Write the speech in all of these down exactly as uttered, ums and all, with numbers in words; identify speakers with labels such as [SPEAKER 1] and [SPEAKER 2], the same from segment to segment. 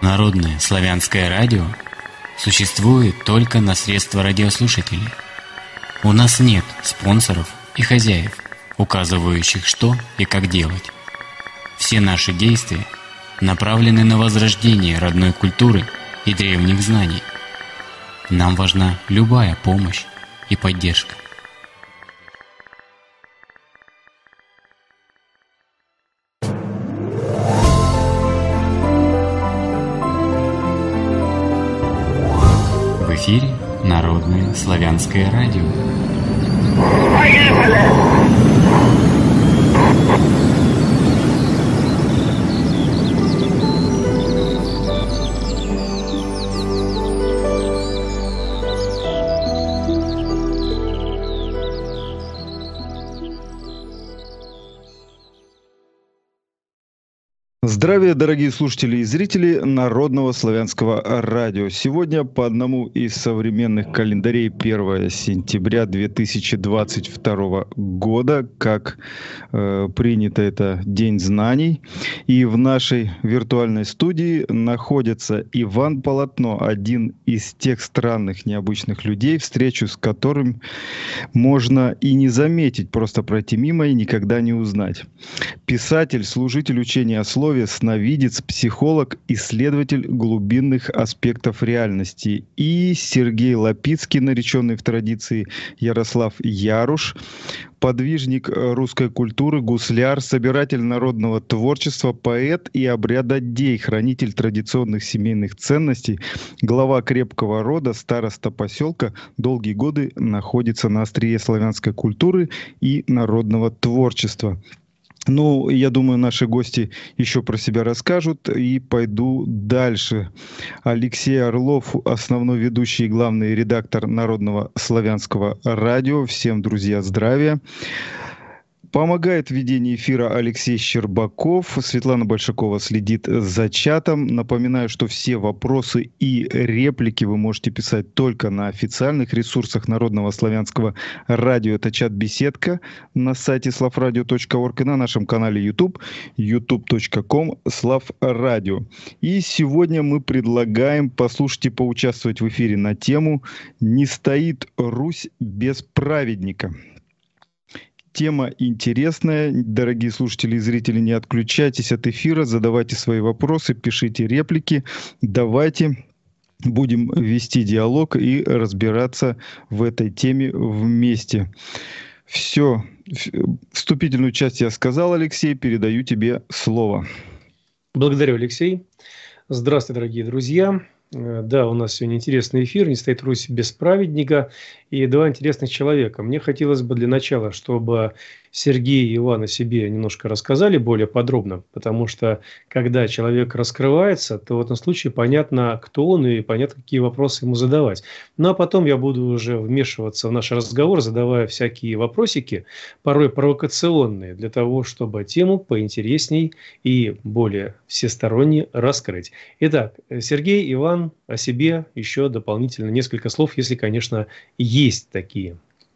[SPEAKER 1] Народное славянское радио существует только на средства радиослушателей. У нас нет спонсоров и хозяев, указывающих, что и как делать. Все наши действия направлены на возрождение родной культуры и древних знаний. Нам важна любая помощь и поддержка. В эфире Народное славянское радио.
[SPEAKER 2] Здравия, дорогие слушатели и зрители Народного славянского радио. Сегодня по одному из современных календарей первое сентября две тысячи двадцать второго года, как э, принято, это День знаний. И в нашей виртуальной студии находится Иван Полотно, один из тех странных, необычных людей, встречу с которым можно и не заметить, просто пройти мимо и никогда не узнать. Писатель, служитель учения о слове, сновидец, психолог, исследователь глубинных аспектов реальности. И Сергей Лапицкий, нареченный в традиции Ярослав Яруш, подвижник русской культуры, гусляр, собиратель народного творчества, поэт и обрядодей, хранитель традиционных семейных ценностей, глава крепкого рода, староста поселка, долгие годы находится на острие славянской культуры и народного творчества. Ну, я думаю, наши гости еще про себя расскажут, и пойду дальше. Алексей Орлов, основной ведущий и главный редактор Народного славянского радио. Всем, друзья, здравия. Помогает в ведении эфира Алексей Щербаков. Светлана Большакова следит за чатом. Напоминаю, что все вопросы и реплики вы можете писать только на официальных ресурсах Народного славянского радио. Это чат-беседка на сайте славрадио точка орг и на нашем канале YouTube ютуб точка ком слав радио. И сегодня мы предлагаем послушать и поучаствовать в эфире на тему «Не стоит Русь без праведника». Тема интересная. Дорогие слушатели и зрители, не отключайтесь от эфира, задавайте свои вопросы, пишите реплики. Давайте будем вести диалог и разбираться в этой теме вместе. Все. Вступительную часть я сказал, Алексей. Передаю тебе слово.
[SPEAKER 3] Благодарю, Алексей. Здравствуйте, дорогие друзья. Да, у нас сегодня интересный эфир, не стоит Русь без праведника, и два интересных человека. Мне хотелось бы для начала, чтобы Сергей и Иван о себе немножко рассказали более подробно, потому что когда человек раскрывается, то в этом случае понятно, кто он, и понятно, какие вопросы ему задавать. Ну а потом я буду уже вмешиваться в наш разговор, задавая всякие вопросики, порой провокационные, для того, чтобы тему поинтересней и более всесторонне раскрыть. Итак, Сергей, Иван, о себе еще дополнительно несколько слов, если, конечно, есть такие.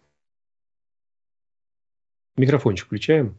[SPEAKER 3] Микрофончик включаем.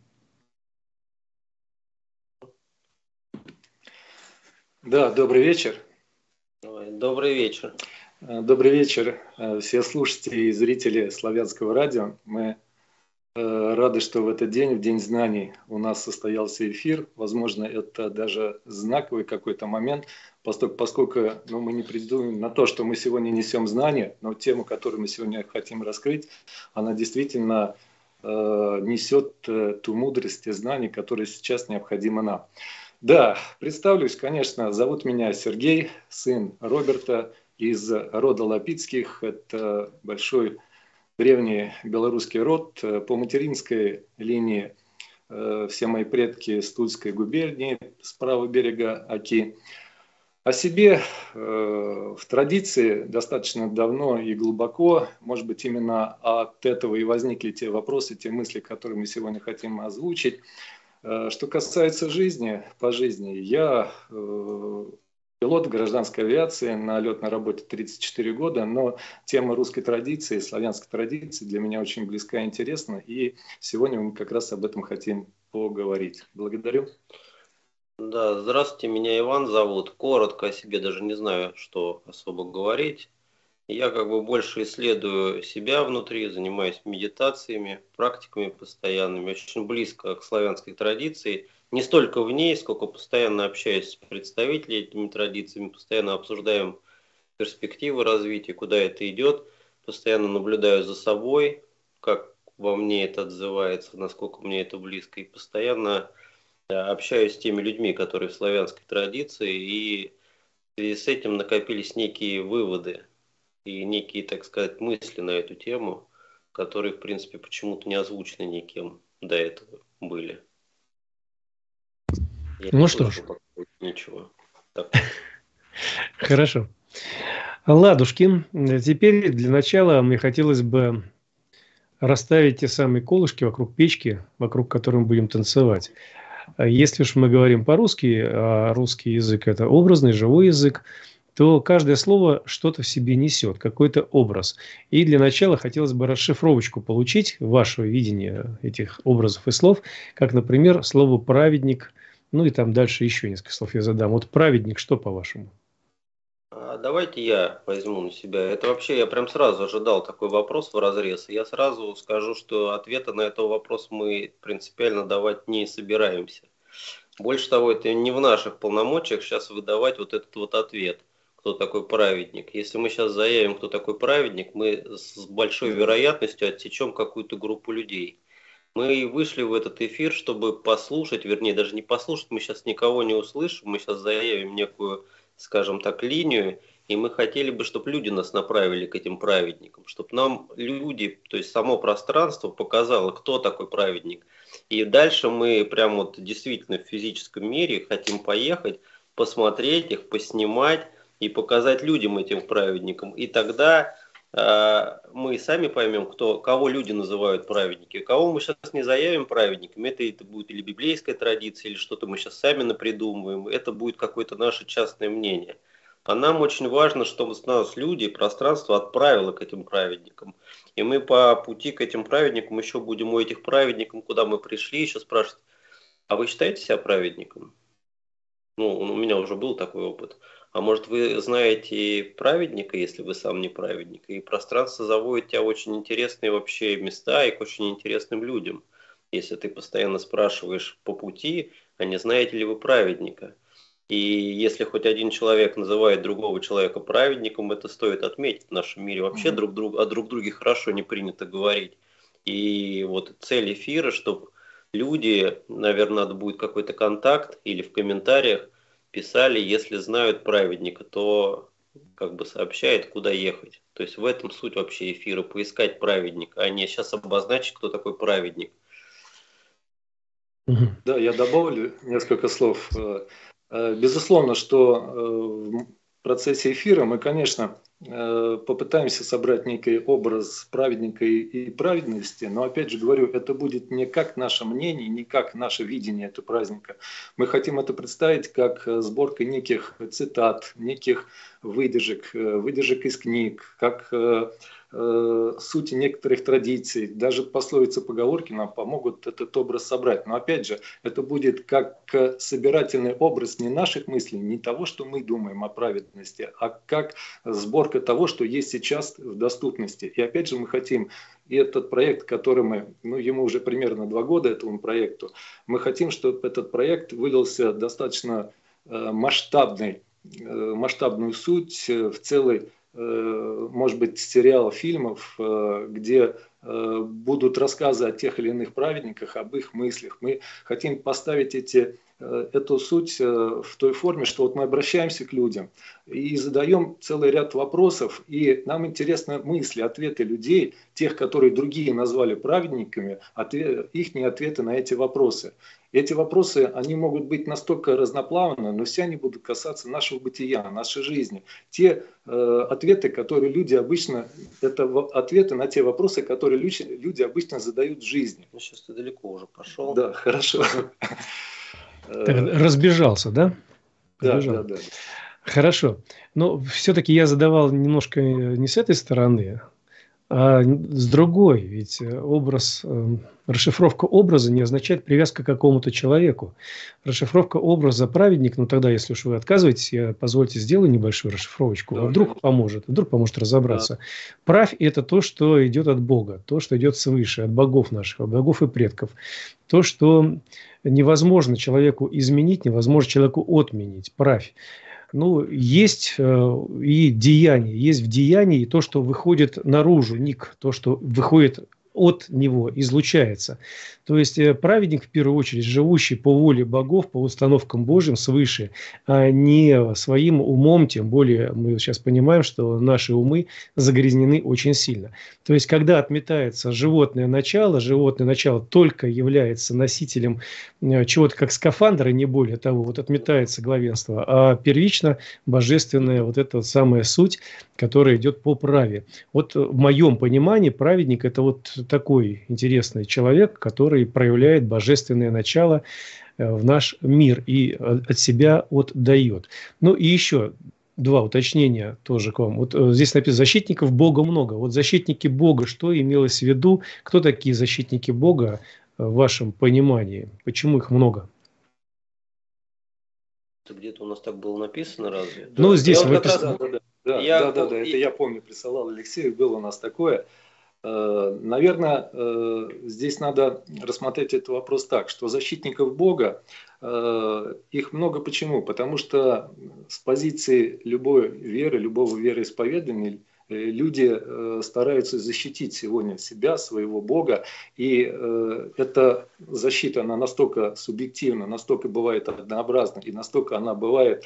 [SPEAKER 4] Да, добрый вечер.
[SPEAKER 5] Добрый вечер.
[SPEAKER 4] Добрый вечер, все слушатели и зрители Славянского радио. Мы рады, что в этот день, в День знаний, у нас состоялся эфир. Возможно, это даже знаковый какой-то момент, поскольку, поскольку ну, мы не претендуем на то, что мы сегодня несем знания, но тему, которую мы сегодня хотим раскрыть, она действительно э, несет э, ту мудрость и знания, которые сейчас необходимы нам. Да, представлюсь, конечно, зовут меня Сергей, сын Роберта из рода Лапицких. Это большой древний белорусский род. По материнской линии э, все мои предки с Тульской губернии, с правого берега Оки. О себе э, в традиции достаточно давно и глубоко, может быть, именно от этого и возникли те вопросы, те мысли, которые мы сегодня хотим озвучить. Э, что касается жизни, по жизни, я э, пилот гражданской авиации, на летной работе тридцать четыре года, но тема русской традиции, славянской традиции для меня очень близка и интересна, и сегодня мы как раз об этом хотим поговорить. Благодарю.
[SPEAKER 5] Да, здравствуйте, меня Иван зовут. Коротко о себе даже не знаю, что особо говорить. Я как бы больше исследую себя внутри, занимаюсь медитациями, практиками постоянными, очень близко к славянской традиции. Не столько в ней, сколько постоянно общаюсь с представителями этими традициями, постоянно обсуждаем перспективы развития, куда это идет, постоянно наблюдаю за собой, как во мне это отзывается, насколько мне это близко, и постоянно да, общаюсь с теми людьми, которые в славянской традиции, и в связи с этим накопились некие выводы и некие, так сказать, мысли на эту тему, которые, в принципе, почему-то не озвучены никем до этого были. Я
[SPEAKER 3] Ну
[SPEAKER 5] не
[SPEAKER 3] что ж,
[SPEAKER 5] слышал пока ничего. Так.
[SPEAKER 3] хорошо. Ладушки, теперь для начала мне хотелось бы расставить те самые колышки вокруг печки, вокруг которой мы будем танцевать. Если уж мы говорим по-русски, а русский язык – это образный, живой язык, то каждое слово что-то в себе несет, какой-то образ. И для начала хотелось бы расшифровочку получить, ваше видение этих образов и слов, как, например, слово «праведник», ну и там дальше еще несколько слов я задам. Вот «праведник» что, по-вашему?
[SPEAKER 5] А давайте я возьму на себя. Это вообще я прям сразу ожидал такой вопрос в разрез. Я сразу скажу, что ответа на этот вопрос мы принципиально давать не собираемся. Больше того, это не в наших полномочиях сейчас выдавать вот этот вот ответ, кто такой праведник. Если мы сейчас заявим, кто такой праведник, мы с большой вероятностью отсечем какую-то группу людей. Мы вышли в этот эфир, чтобы послушать, вернее, даже не послушать, мы сейчас никого не услышим, мы сейчас заявим некую, скажем так, линию, и мы хотели бы, чтобы люди нас направили к этим праведникам, чтобы нам люди, то есть само пространство показало, кто такой праведник. И дальше мы прям вот действительно в физическом мире хотим поехать, посмотреть их, поснимать и показать людям, этим праведникам. И тогда э, мы сами поймем, кто, кого люди называют праведники. Кого мы сейчас не заявим праведниками, это, это будет или библейская традиция, или что-то мы сейчас сами напридумываем. Это будет какое-то наше частное мнение. А нам очень важно, чтобы нас люди, пространство отправило к этим праведникам. И мы по пути к этим праведникам еще будем у этих праведников, куда мы пришли, еще спрашивать, а вы считаете себя праведником? Ну, у меня уже был такой опыт. А может, вы знаете праведника, если вы сам не праведник? И пространство заводит тебя в очень интересные вообще места и к очень интересным людям. Если ты постоянно спрашиваешь по пути, а не знаете ли вы праведника? И если хоть один человек называет другого человека праведником, это стоит отметить. В нашем мире вообще друг друг, о друг друге хорошо не принято говорить. И вот цель эфира, чтобы люди, наверное, надо будет какой-то контакт или в комментариях писали, если знают праведника, то как бы сообщает, куда ехать. То есть в этом суть вообще эфира, поискать праведника, а не сейчас обозначить, кто такой праведник.
[SPEAKER 4] Да, я добавлю несколько слов. Безусловно, что в процессе эфира мы, конечно, попытаемся собрать некий образ праведника и праведности, но, опять же говорю, это будет не как наше мнение, не как наше видение этого праздника. Мы хотим это представить как сборка неких цитат, неких выдержек, выдержек из книг, как сути некоторых традиций, даже пословицы, поговорки нам помогут этот образ собрать. Но опять же, это будет как собирательный образ не наших мыслей, не того, что мы думаем о праведности, а как сборка того, что есть сейчас в доступности. И опять же мы хотим, и этот проект, который мы, ну ему уже примерно два года, этому проекту, мы хотим, чтобы этот проект вылился достаточно масштабный, масштабную суть в целый, может быть, сериал, фильмов, где будут рассказы о тех или иных праведниках, об их мыслях. Мы хотим поставить эти, эту суть в той форме, что вот мы обращаемся к людям и задаем целый ряд вопросов, и нам интересны мысли, ответы людей, тех, которые другие назвали праведниками, ответ, их ответы на эти вопросы. Эти вопросы, они могут быть настолько разноплавны, но все они будут касаться нашего бытия, нашей жизни. Те э, ответы, которые люди обычно, это ответы на те вопросы, которые люди, люди обычно задают в жизни.
[SPEAKER 5] Ну, сейчас ты далеко уже пошел.
[SPEAKER 4] Да, хорошо.
[SPEAKER 3] Разбежался, да?
[SPEAKER 4] Да, да, да.
[SPEAKER 3] Хорошо. Но все-таки я задавал немножко не с этой стороны, А с другой, ведь образ, э, расшифровка образа не означает привязка к какому-то человеку. Расшифровка образа праведник, ну тогда, если уж вы отказываетесь, я, позвольте, сделаю небольшую расшифровочку, а вдруг поможет, вдруг поможет разобраться. Правь – это то, что идет от Бога, то, что идет свыше, от богов наших, от богов и предков. То, что невозможно человеку изменить, невозможно человеку отменить. Правь. Ну, есть э, и деяние, есть в деянии то, что выходит наружу, ник, то, что выходит от него, излучается. То есть э, праведник, в первую очередь, живущий по воле богов, по установкам Божьим свыше, а не своим умом, тем более мы сейчас понимаем, что наши умы загрязнены очень сильно. То есть, когда отметается животное начало, животное начало только является носителем э, чего-то как скафандр, и не более того, вот отметается главенство, а первично божественная вот эта вот самая суть, которая идет по праве. Вот в моем понимании праведник – это вот такой интересный человек, который проявляет божественное начало в наш мир и от себя отдает. Ну и еще два уточнения тоже к вам. Вот здесь написано: защитников Бога много. Вот защитники Бога, что имелось в виду? Кто такие защитники Бога в вашем понимании? Почему их много?
[SPEAKER 5] Где-то у нас так было написано, разве?
[SPEAKER 3] Ну,
[SPEAKER 4] да,
[SPEAKER 3] здесь вы...
[SPEAKER 4] вот раз... да, да, да, да, я... да, да, да, это я помню, присылал Алексею, было у нас такое. Наверное, здесь надо рассмотреть этот вопрос так, что защитников Бога, их много почему? Потому что с позиции любой веры, любого вероисповедания люди стараются защитить сегодня себя, своего Бога, и эта защита, она настолько субъективна, настолько бывает однообразна, и настолько она бывает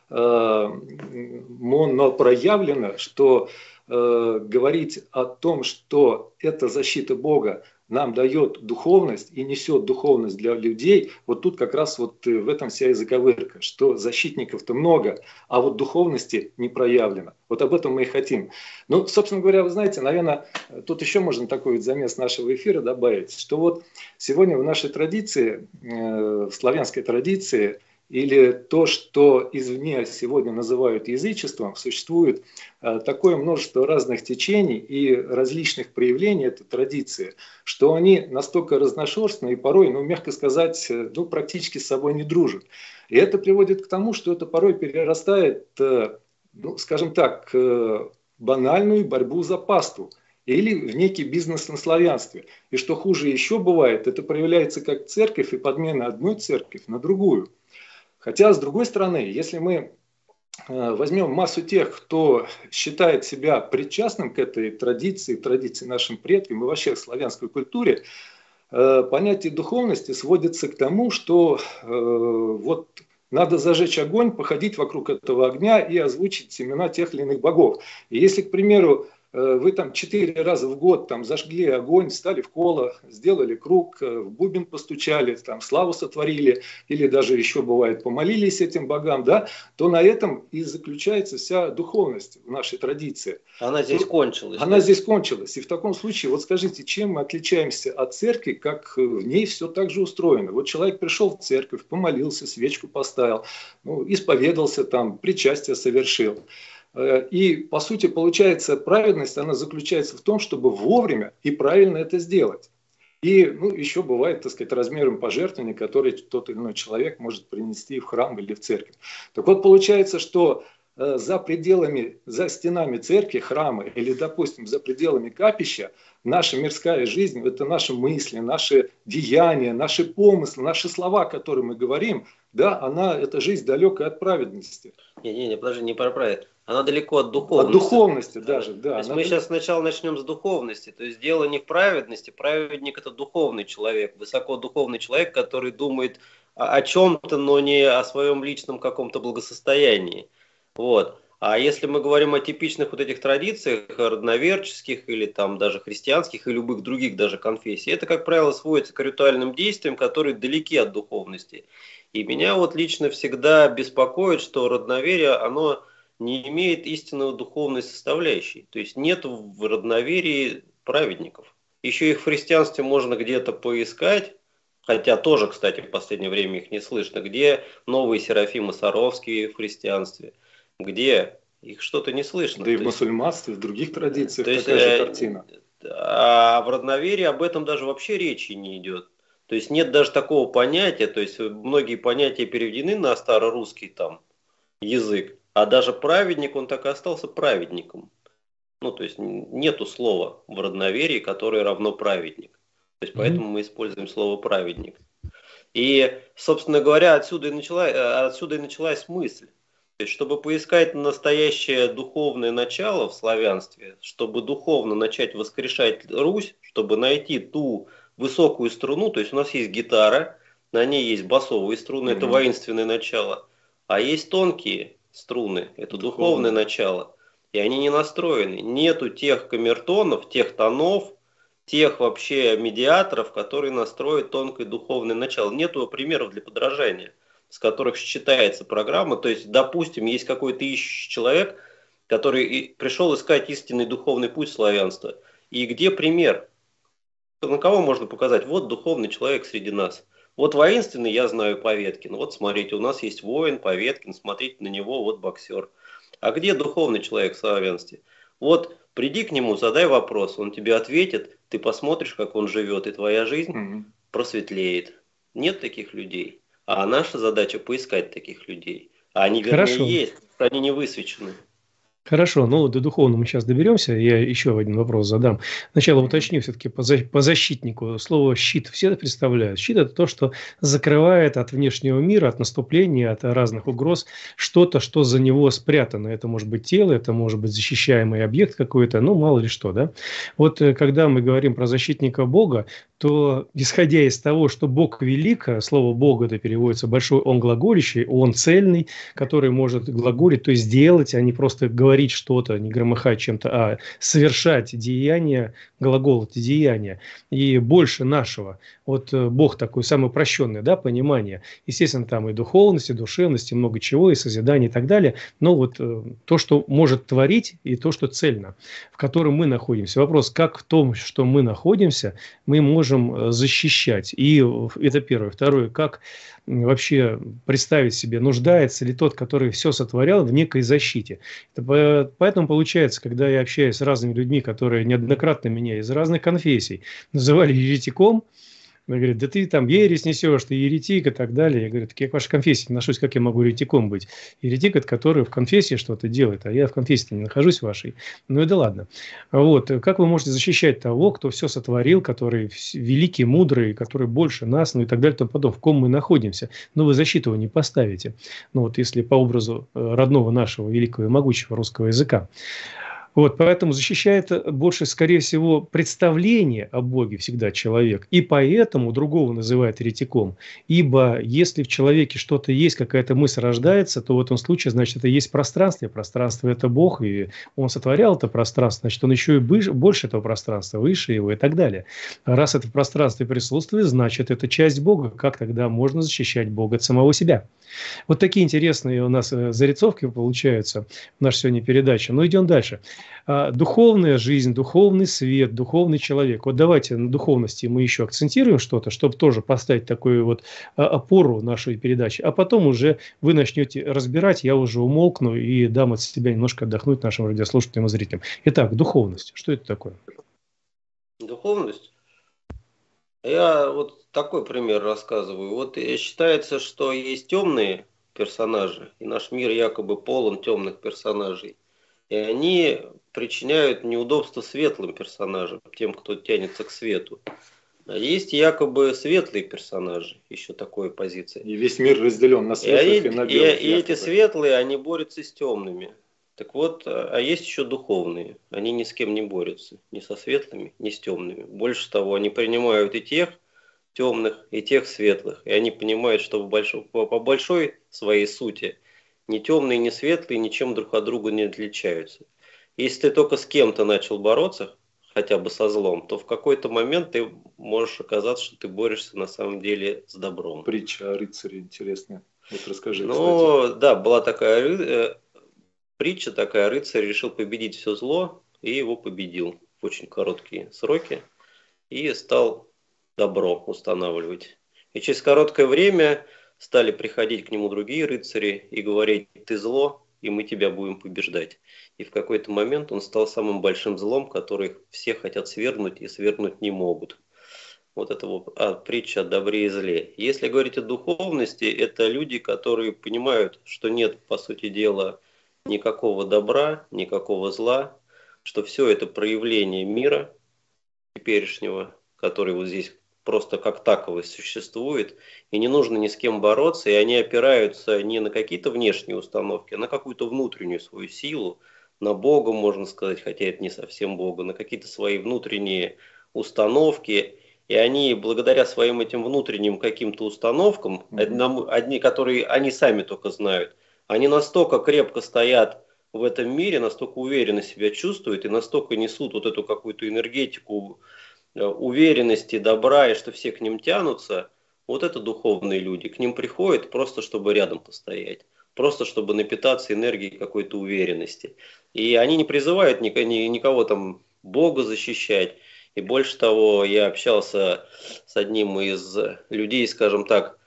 [SPEAKER 4] монопроявлена, что говорить о том, что эта защита Бога нам дает духовность и несет духовность для людей, вот тут как раз вот в этом вся и заковырка, что защитников-то много, а вот духовности не проявлено. Вот об этом мы и хотим. Ну, собственно говоря, вы знаете, наверное, тут еще можно такой вот замес нашего эфира добавить, что вот сегодня в нашей традиции, в славянской традиции, или то, что извне сегодня называют язычеством, существует такое множество разных течений и различных проявлений этой традиции, что они настолько разношерстны и порой, ну, мягко сказать, ну, практически с собой не дружат. И это приводит к тому, что это порой перерастает, ну, скажем так, банальную борьбу за паству или в некий бизнес на славянстве. И что хуже еще бывает, это проявляется как церковь и подмена одной церкви на другую. Хотя, с другой стороны, если мы возьмем массу тех, кто считает себя причастным к этой традиции, традиции нашим предкам и вообще к славянской культуре, понятие духовности сводится к тому, что вот надо зажечь огонь, походить вокруг этого огня и озвучить имена тех или иных богов. И если, к примеру, вы там четыре раза в год там зажгли огонь, встали в коло, сделали круг, в бубен постучали, там славу сотворили, или даже еще бывает помолились этим богам, да, то на этом и заключается вся духовность в нашей традиции.
[SPEAKER 5] Она здесь
[SPEAKER 4] то,
[SPEAKER 5] кончилась.
[SPEAKER 4] Она да? здесь кончилась. И в таком случае, вот скажите, чем мы отличаемся от церкви, как в ней все так же устроено? Вот человек пришел в церковь, помолился, свечку поставил, ну, исповедался там, причастие совершил. И, по сути, получается, праведность, она заключается в том, чтобы вовремя и правильно это сделать. И, ну, еще бывает, так сказать, размером пожертвования, который тот или иной человек может принести в храм или в церковь. Так вот, получается, что за пределами, за стенами церкви, храма или, допустим, за пределами капища, наша мирская жизнь, это наши мысли, наши деяния, наши помыслы, наши слова, которые мы говорим, да, она, эта жизнь далекая от праведности.
[SPEAKER 5] Не-не-не, подожди, не про праведность. Она далеко от духовности.
[SPEAKER 4] От духовности даже, да.
[SPEAKER 5] То есть мы
[SPEAKER 4] далеко...
[SPEAKER 5] сейчас сначала начнем с духовности. То есть дело не в праведности. Праведник – это духовный человек, высокодуховный человек, который думает о, о чем-то, но не о своем личном каком-то благосостоянии. Вот. А если мы говорим о типичных вот этих традициях, родноверческих или там даже христианских и любых других даже конфессий, это, как правило, сводится к ритуальным действиям, которые далеки от духовности. И меня вот лично всегда беспокоит, что родноверие, оно не имеет истинного духовной составляющей. То есть нет в родноверии праведников. Еще их в христианстве можно где-то поискать, хотя тоже, кстати, в последнее время их не слышно, где новые Серафимы Саровские в христианстве, где их что-то не слышно.
[SPEAKER 4] Да и в
[SPEAKER 5] есть,
[SPEAKER 4] мусульманстве, в других традициях
[SPEAKER 5] то есть,
[SPEAKER 4] такая же
[SPEAKER 5] э,
[SPEAKER 4] картина.
[SPEAKER 5] А в родноверии об этом даже вообще речи не идет. То есть нет даже такого понятия, то есть многие понятия переведены на старорусский там язык, а даже праведник, он так и остался праведником. Ну, то есть нету слова в родноверии, которое равно праведник. То есть поэтому мы используем слово праведник. И, собственно говоря, отсюда и, начала, отсюда и началась мысль. То есть, чтобы поискать настоящее духовное начало в славянстве, чтобы духовно начать воскрешать Русь, чтобы найти ту высокую струну, то есть у нас есть гитара, на ней есть басовые струны, mm-hmm. это воинственное начало, а есть тонкие струны, это духовное, духовное начало, и они не настроены. Нету тех камертонов, тех тонов, тех вообще медиаторов, которые настроят тонкое духовное начало. Нету примеров для подражания, с которых считается программа. То есть, допустим, есть какой-то ищущий человек, который пришел искать истинный духовный путь славянства. И где пример? На кого можно показать? Вот духовный человек среди нас. Вот воинственный, я знаю, Поветкин. Вот смотрите, у нас есть воин, Поветкин, смотрите на него, вот боксер. А где духовный человек в славянстве? Вот приди к нему, задай вопрос, он тебе ответит, ты посмотришь, как он живет, и твоя жизнь mm-hmm. просветлеет. Нет таких людей. А наша задача поискать таких людей. А они, вернее, Хорошо. Есть, они не высвечены.
[SPEAKER 3] Хорошо, ну до духовного мы сейчас доберемся. Я еще один вопрос задам. Сначала уточню все-таки по, за, по защитнику. Слово «щит» все это представляют. Щит – это то, что закрывает от внешнего мира, от наступления, от разных угроз что-то, что за него спрятано. Это может быть тело, это может быть защищаемый объект какой-то, ну мало ли что, да. Вот когда мы говорим про защитника Бога, то исходя из того, что Бог велик, слово «Бог» это переводится большой «он» глаголящий, «он» цельный, который может глаголить, то есть делать, а не просто говорить что-то, не громыхать чем-то, а совершать деяния, глагол это деяния, и больше нашего. Вот Бог такой самый упрощенный, да, понимание. Естественно, там и духовность, и душевность, и много чего, и созидание, и так далее. Но вот то, что может творить, и то, что цельно, в котором мы находимся. Вопрос, как в том, что мы находимся, мы можем защищать. И это первое. Второе, как вообще представить себе, нуждается ли тот, который все сотворял, в некой защите. Это поэтому получается, когда я общаюсь с разными людьми, которые неоднократно меня из разных конфессий называли еретиком, она говорит, да ты там ересь несешь, ты еретик и так далее. Я говорю, так я к вашей конфессии не отношусь, как я могу еретиком быть? Еретик – это который в конфессии что-то делает, а я в конфессии не нахожусь вашей. Ну и да ладно. Вот. Как вы можете защищать того, кто все сотворил, который великий, мудрый, который больше нас, ну и так далее, и тому подобное, в ком мы находимся? Но вы защиту его не поставите. Ну вот если по образу родного нашего великого и могучего русского языка. Вот, поэтому защищает больше, скорее всего, представление о Боге всегда человек. И поэтому другого называют еретиком. Ибо если в человеке что-то есть, какая-то мысль рождается, то в этом случае, значит, это есть пространство. Пространство – это Бог, и Он сотворял это пространство. Значит, Он еще и больше этого пространства, выше его и так далее. А раз это в пространстве присутствует, значит, это часть Бога. Как тогда можно защищать Бога от самого себя? Вот такие интересные у нас зарисовки получаются в нашей сегодня передаче. Но идем дальше. Духовная жизнь, духовный свет, духовный человек. Вот давайте на духовности мы еще акцентируем что-то, чтобы тоже поставить такую вот опору нашей передачи. А потом уже вы начнете разбирать, я уже умолкну и дам от себя немножко отдохнуть нашим радиослушателям и зрителям. Итак, духовность. Что это такое?
[SPEAKER 5] Духовность? Я вот такой пример рассказываю. Вот считается, что есть темные персонажи, и наш мир якобы полон темных персонажей. И они причиняют неудобства светлым персонажам, тем, кто тянется к свету. А есть якобы светлые персонажи, еще такой позиции.
[SPEAKER 4] И весь мир разделен на светлых и, и на белых.
[SPEAKER 5] И, и эти светлые, они борются с темными. Так вот, а есть еще духовные. Они ни с кем не борются. Ни со светлыми, ни с темными. Больше того, они принимают и тех темных, и тех светлых. И они понимают, что по большой, по большой своей сути ни темные, ни светлые ничем друг от друга не отличаются. Если ты только с кем-то начал бороться, хотя бы со злом, то в какой-то момент ты можешь оказаться, что ты борешься на самом деле с добром.
[SPEAKER 4] Притча о рыцаре интересная. Вот расскажи,
[SPEAKER 5] ну,
[SPEAKER 4] кстати.
[SPEAKER 5] Да, была такая притча, такая, рыцарь решил победить все зло, и его победил в очень короткие сроки, и стал добро устанавливать. И через короткое время стали приходить к нему другие рыцари и говорить, ты зло, и мы тебя будем побеждать. И в какой-то момент он стал самым большим злом, который все хотят свергнуть и свергнуть не могут. Вот это вот а, притча о добре и зле. Если говорить о духовности, это люди, которые понимают, что нет, по сути дела, никакого добра, никакого зла, что все это проявление мира теперешнего, который вот здесь просто как таковый существует, и не нужно ни с кем бороться, и они опираются не на какие-то внешние установки, а на какую-то внутреннюю свою силу, на Бога, можно сказать, хотя это не совсем Бога, на какие-то свои внутренние установки. И они, благодаря своим этим внутренним каким-то установкам, одному, одни, которые они сами только знают, они настолько крепко стоят в этом мире, настолько уверенно себя чувствуют и настолько несут вот эту какую-то энергетику уверенности, добра, и что все к ним тянутся. Вот это духовные люди. К ним приходят просто, чтобы рядом постоять. Просто, чтобы напитаться энергией какой-то уверенности. И они не призывают никого там Бога защищать. И больше того, я общался с одним из людей, скажем так,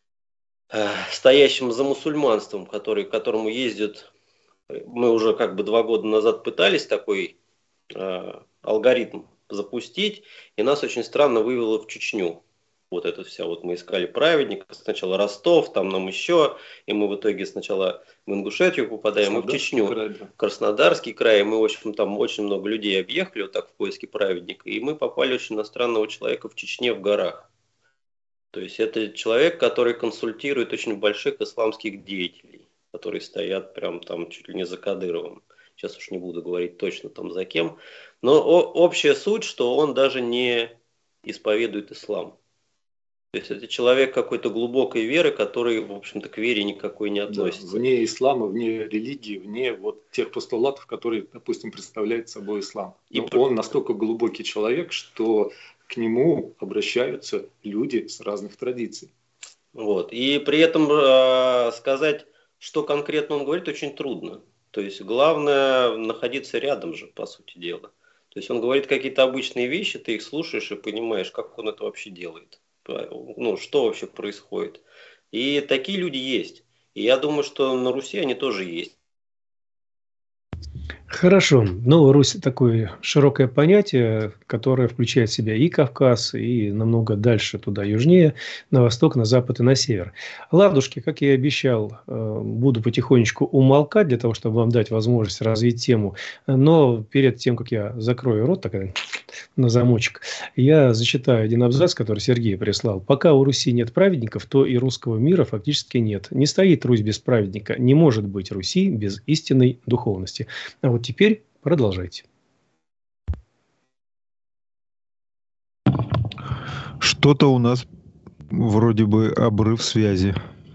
[SPEAKER 5] стоящим за мусульманством, который, к которому ездят. Мы уже как бы два года назад пытались такой э, алгоритм запустить, и нас очень странно вывело в Чечню. Вот это вся, вот мы искали праведника, сначала Ростов, там нам еще, и мы в итоге сначала в Ингушетию попадаем, и в Чечню, край, да. Краснодарский край, и мы, в общем, там очень много людей объехали вот так в поиске праведника, и мы попали очень на странного человека в Чечне в горах. То есть это человек, который консультирует очень больших исламских деятелей, которые стоят прям там чуть ли не за Кадыровым. Сейчас уж не буду говорить точно там за кем, но общая суть, что он даже не исповедует ислам. То есть это человек какой-то глубокой веры, который, в общем-то, к вере никакой не относится.
[SPEAKER 4] Да, вне ислама, вне религии, вне вот тех постулатов, которые, допустим, представляет собой ислам. И он настолько глубокий человек, что к нему обращаются люди с разных традиций.
[SPEAKER 5] Вот. И при этом э, сказать, что конкретно он говорит, очень трудно. То есть главное находиться рядом же, по сути дела. То есть он говорит какие-то обычные вещи, ты их слушаешь и понимаешь, как он это вообще делает. Ну, что вообще происходит. И такие люди есть. И я думаю, что на Руси они тоже есть.
[SPEAKER 3] Хорошо. Ну, Русь такое широкое понятие, которое включает в себя и Кавказ, и намного дальше туда, южнее, на восток, на запад и на север. Ладушки, как я и обещал, буду потихонечку умолкать для того, чтобы вам дать возможность развить тему. Но перед тем, как я закрою рот, так на замочек, я зачитаю один абзац, который Сергей прислал. Пока у Руси нет праведников, то и русского мира фактически нет. Не стоит Русь без праведника. Не может быть Руси без истинной духовности. А вот теперь продолжайте.
[SPEAKER 2] Что-то у нас вроде бы обрыв связи.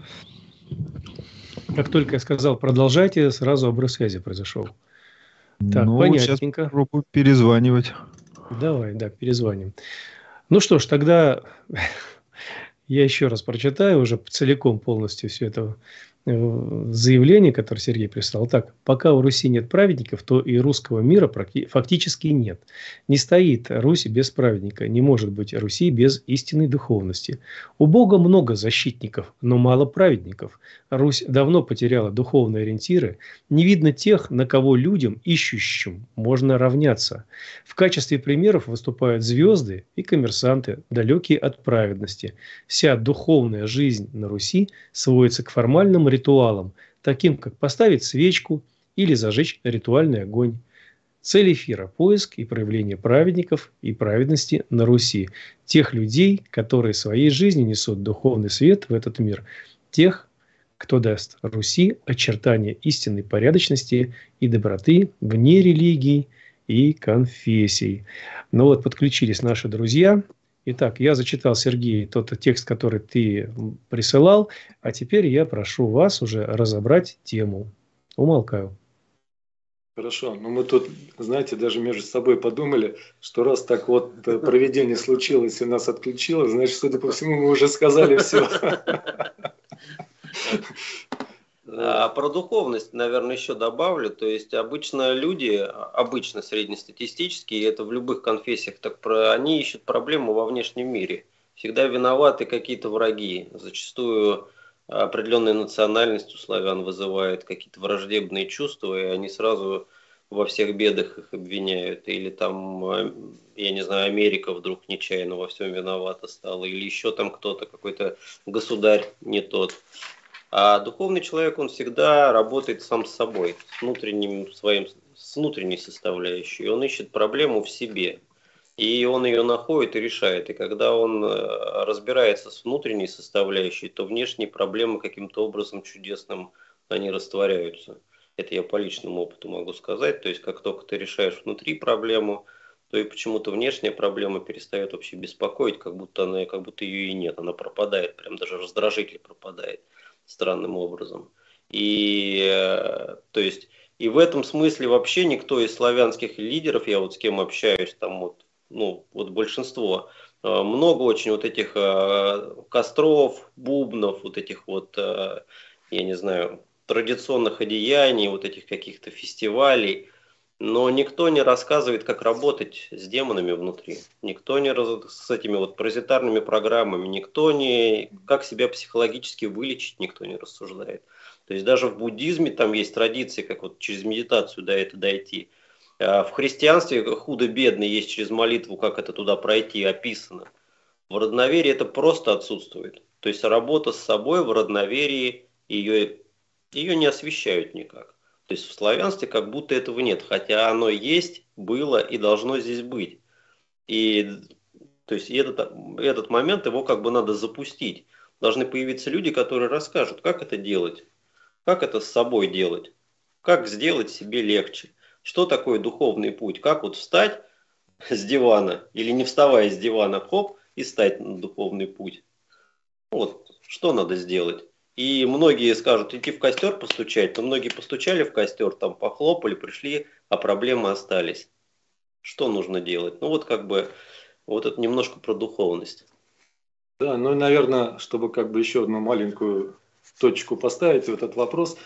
[SPEAKER 3] Как только я сказал продолжайте, сразу обрыв связи произошел. Так,
[SPEAKER 2] ну,
[SPEAKER 3] понятненько.
[SPEAKER 2] Сейчас попробую перезванивать.
[SPEAKER 3] Давай, да, перезвоним. Ну что ж, тогда я еще раз прочитаю уже целиком полностью все это заявление, которое Сергей прислал. Так, пока у Руси нет праведников, то и русского мира фактически нет. Не стоит Русь без праведника, не может быть Руси без истинной духовности. У Бога много защитников, но мало праведников. Русь давно потеряла духовные ориентиры. Не видно тех, на кого людям, ищущим, можно равняться. В качестве примеров выступают звезды и коммерсанты, далекие от праведности. Вся духовная жизнь на Руси сводится к формальным ритуалам, таким как поставить свечку или зажечь ритуальный огонь. Цель эфира – поиск и проявление праведников и праведности на Руси. Тех людей, которые своей жизнью несут духовный свет в этот мир. Тех, кто даст Руси очертания истинной порядочности и доброты вне религий и конфессий. Ну вот, подключились наши друзья. Итак, я зачитал, Сергей, тот текст, который ты присылал, а теперь я прошу вас уже разобрать тему. Умолкаю.
[SPEAKER 4] Хорошо, но мы тут, знаете, даже между собой подумали, что раз так вот провидение случилось и нас отключило, значит, судя по всему, мы уже сказали все.
[SPEAKER 5] А про духовность, наверное, еще добавлю. То есть обычно люди, обычно среднестатистические, это в любых конфессиях, так про, они ищут проблему во внешнем мире. Всегда виноваты какие-то враги. Зачастую определенная национальность у славян вызывает какие-то враждебные чувства, и они сразу во всех бедах их обвиняют. Или там, я не знаю, Америка вдруг нечаянно во всем виновата стала, или еще там кто-то, какой-то государь не тот. А духовный человек, он всегда работает сам с собой, с внутренним своим, с внутренней составляющей. Он ищет проблему в себе. И он ее находит и решает. И когда он разбирается с внутренней составляющей, то внешние проблемы каким-то образом чудесным, они растворяются. Это я по личному опыту могу сказать. То есть, как только ты решаешь внутри проблему, то и почему-то внешняя проблема перестает вообще беспокоить, как будто она, как будто ее и нет. Она пропадает, прям даже раздражитель пропадает странным образом. И, то есть, и в этом смысле вообще никто из славянских лидеров, я вот с кем общаюсь, там вот, ну, вот большинство, много очень вот этих костров, бубнов, вот этих вот, я не знаю, традиционных одеяний, вот этих каких-то фестивалей, но никто не рассказывает, как работать с демонами внутри, никто не раз... с этими вот паразитарными программами, никто не, как себя психологически вылечить, никто не рассуждает. То есть даже в буддизме там есть традиции, как вот через медитацию до этого дойти. В христианстве худо-бедно есть через молитву, как это туда пройти, описано. В родноверии это просто отсутствует. То есть работа с собой в родноверии, ее, ее не освещают никак. То есть в славянстве как будто этого нет, хотя оно есть, было и должно здесь быть. И, то есть этот, этот момент, его как бы надо запустить. Должны появиться люди, которые расскажут, как это делать, как это с собой делать, как сделать себе легче. Что такое духовный путь? Как вот встать с дивана или не вставая с дивана, хоп, и стать на духовный путь? Вот, что надо сделать? И многие скажут, идти в костер постучать, но многие постучали в костер, там похлопали, пришли, а проблемы остались. Что нужно делать? Ну вот как бы, вот это немножко про духовность.
[SPEAKER 4] Да, ну и, наверное, чтобы как бы еще одну маленькую точку поставить в этот вопрос,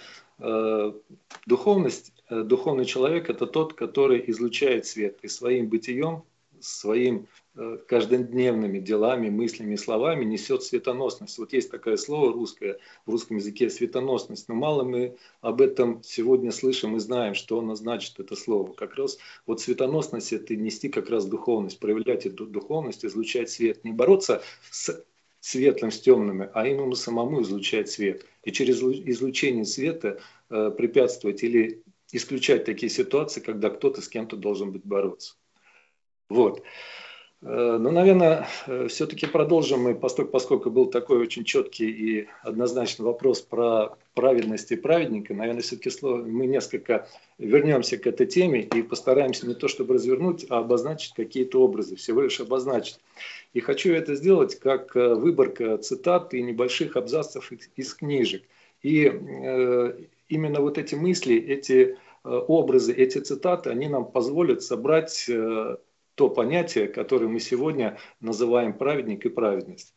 [SPEAKER 4] духовность, духовный человек – это тот, который излучает свет и своим бытием, своим каждодневными делами, мыслями и словами несет светоносность. Вот есть такое слово русское, в русском языке светоносность, но мало мы об этом сегодня слышим и знаем, что оно значит, это слово. Как раз вот светоносность – это нести как раз духовность, проявлять эту духовность, излучать свет, не бороться с светлым с темными, а именно самому излучать свет. И через излучение света э, препятствовать или исключать такие ситуации, когда кто-то с кем-то должен быть бороться. Вот. Э, ну, наверное, э, все-таки продолжим мы, поскольку, поскольку был такой очень четкий и однозначный вопрос про праведность и праведника, наверное, все-таки мы несколько вернемся к этой теме и постараемся не то чтобы развернуть, а обозначить какие-то образы, всего лишь обозначить. И хочу это сделать как выборка цитат и небольших абзацев из книжек. И э, именно вот эти мысли, эти э, образы, эти цитаты, они нам позволят собрать э, то понятие, которое мы сегодня называем праведник и праведность.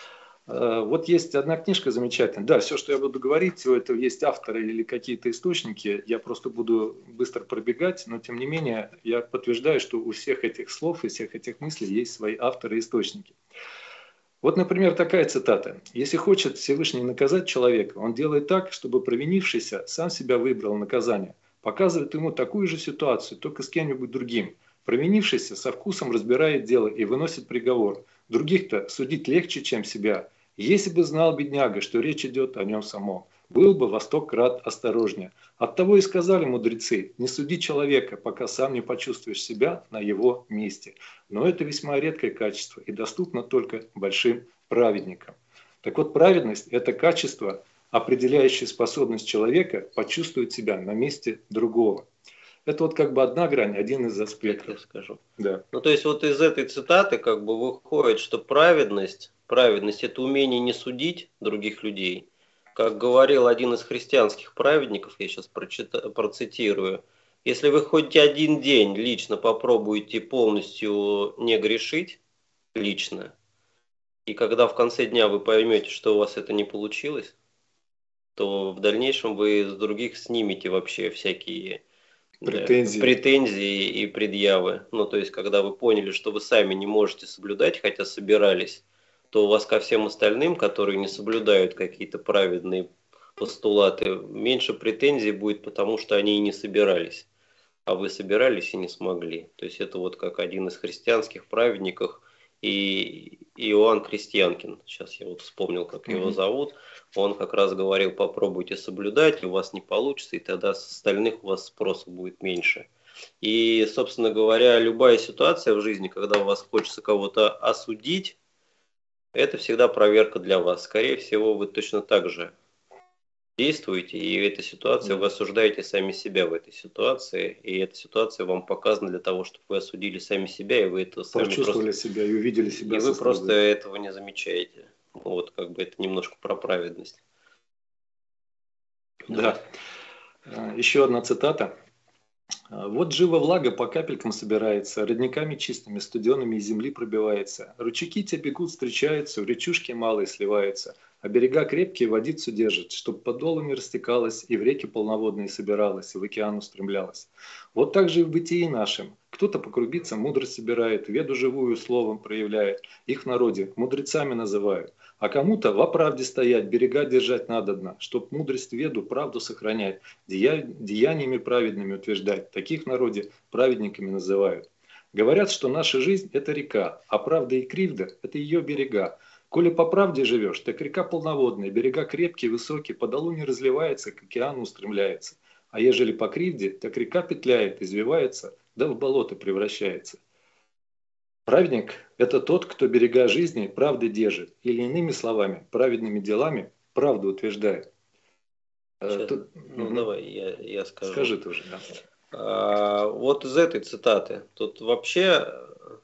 [SPEAKER 4] Э, вот есть одна книжка замечательная. Да, все, что я буду говорить, у этого есть авторы или какие-то источники. Я просто буду быстро пробегать, но тем не менее я подтверждаю, что у всех этих слов и всех этих мыслей есть свои авторы и источники. Вот, например, такая цитата. «Если хочет Всевышний наказать человека, он делает так, чтобы провинившийся сам себя выбрал наказание. Показывает ему такую же ситуацию, только с кем-нибудь другим. Провинившийся со вкусом разбирает дело и выносит приговор. Других-то судить легче, чем себя. Если бы знал бедняга, что речь идет о нем самом, был бы во сто крат осторожнее. Оттого и сказали мудрецы, не суди человека, пока сам не почувствуешь себя на его месте. Но это весьма редкое качество и доступно только большим праведникам». Так вот, праведность – это качество, определяющее способность человека почувствовать себя на месте другого. Это вот как бы одна грань, один из аспектов.
[SPEAKER 5] Я скажу.
[SPEAKER 4] Да.
[SPEAKER 5] Ну, то есть вот из этой цитаты как бы выходит, что праведность, праведность – это умение не судить других людей. Как говорил один из христианских праведников, я сейчас прочита, процитирую, если вы хоть один день лично попробуете полностью не грешить, лично, и когда в конце дня вы поймете, что у вас это не получилось, то в дальнейшем вы с других снимете вообще всякие претензии, да, претензии и предъявы. Ну, то есть, когда вы поняли, что вы сами не можете соблюдать, хотя собирались, то у вас ко всем остальным, которые не соблюдают какие-то праведные постулаты, меньше претензий будет, потому что они и не собирались. А вы собирались и не смогли. То есть это вот как один из христианских праведников, и Иоанн Крестьянкин, сейчас я вот вспомнил, как его mm-hmm. зовут, он как раз говорил, попробуйте соблюдать, у вас не получится, и тогда с остальных у вас спроса будет меньше. И, собственно говоря, любая ситуация в жизни, когда у вас хочется кого-то осудить, это всегда проверка для вас. Скорее всего, вы точно так же действуете, и эта ситуация, вы осуждаете сами себя в этой ситуации, и эта ситуация вам показана для того, чтобы вы осудили сами себя, и вы это сами
[SPEAKER 4] почувствовали
[SPEAKER 5] просто...
[SPEAKER 4] себя и увидели себя.
[SPEAKER 5] И вы просто этого не замечаете. Вот, как бы это немножко про праведность.
[SPEAKER 4] Да. да. Еще одна цитата. Вот жива влага по капелькам собирается, родниками чистыми, студенными из земли пробивается. Ручейки те бегут, встречаются, в речушке малые сливаются, а берега крепкие водицу держат, чтоб по долу не растекалась, и в реки полноводные собиралась, и в океан устремлялась. Вот так же и в бытии нашем. Кто-то по крупицам мудрость собирает, веду живую словом проявляет, их в народе мудрецами называют. А кому-то во правде стоять, берега держать надобно, чтоб мудрость веду, правду сохранять, дея... деяниями праведными утверждать. Таких в народе праведниками называют. Говорят, что наша жизнь – это река, а правда и кривда – это ее берега. Коли по правде живешь, так река полноводная, берега крепкие, высокие, по долу не разливается, к океану устремляется. А ежели по кривде, так река петляет, извивается, да в болото превращается. Праведник – это тот, кто берега жизни правды держит, или иными словами, праведными делами правду утверждает.
[SPEAKER 5] Сейчас, Тут, ну угу. давай, я, я скажу.
[SPEAKER 4] Скажи тоже, да.
[SPEAKER 5] А, вот из этой цитаты. Тут вообще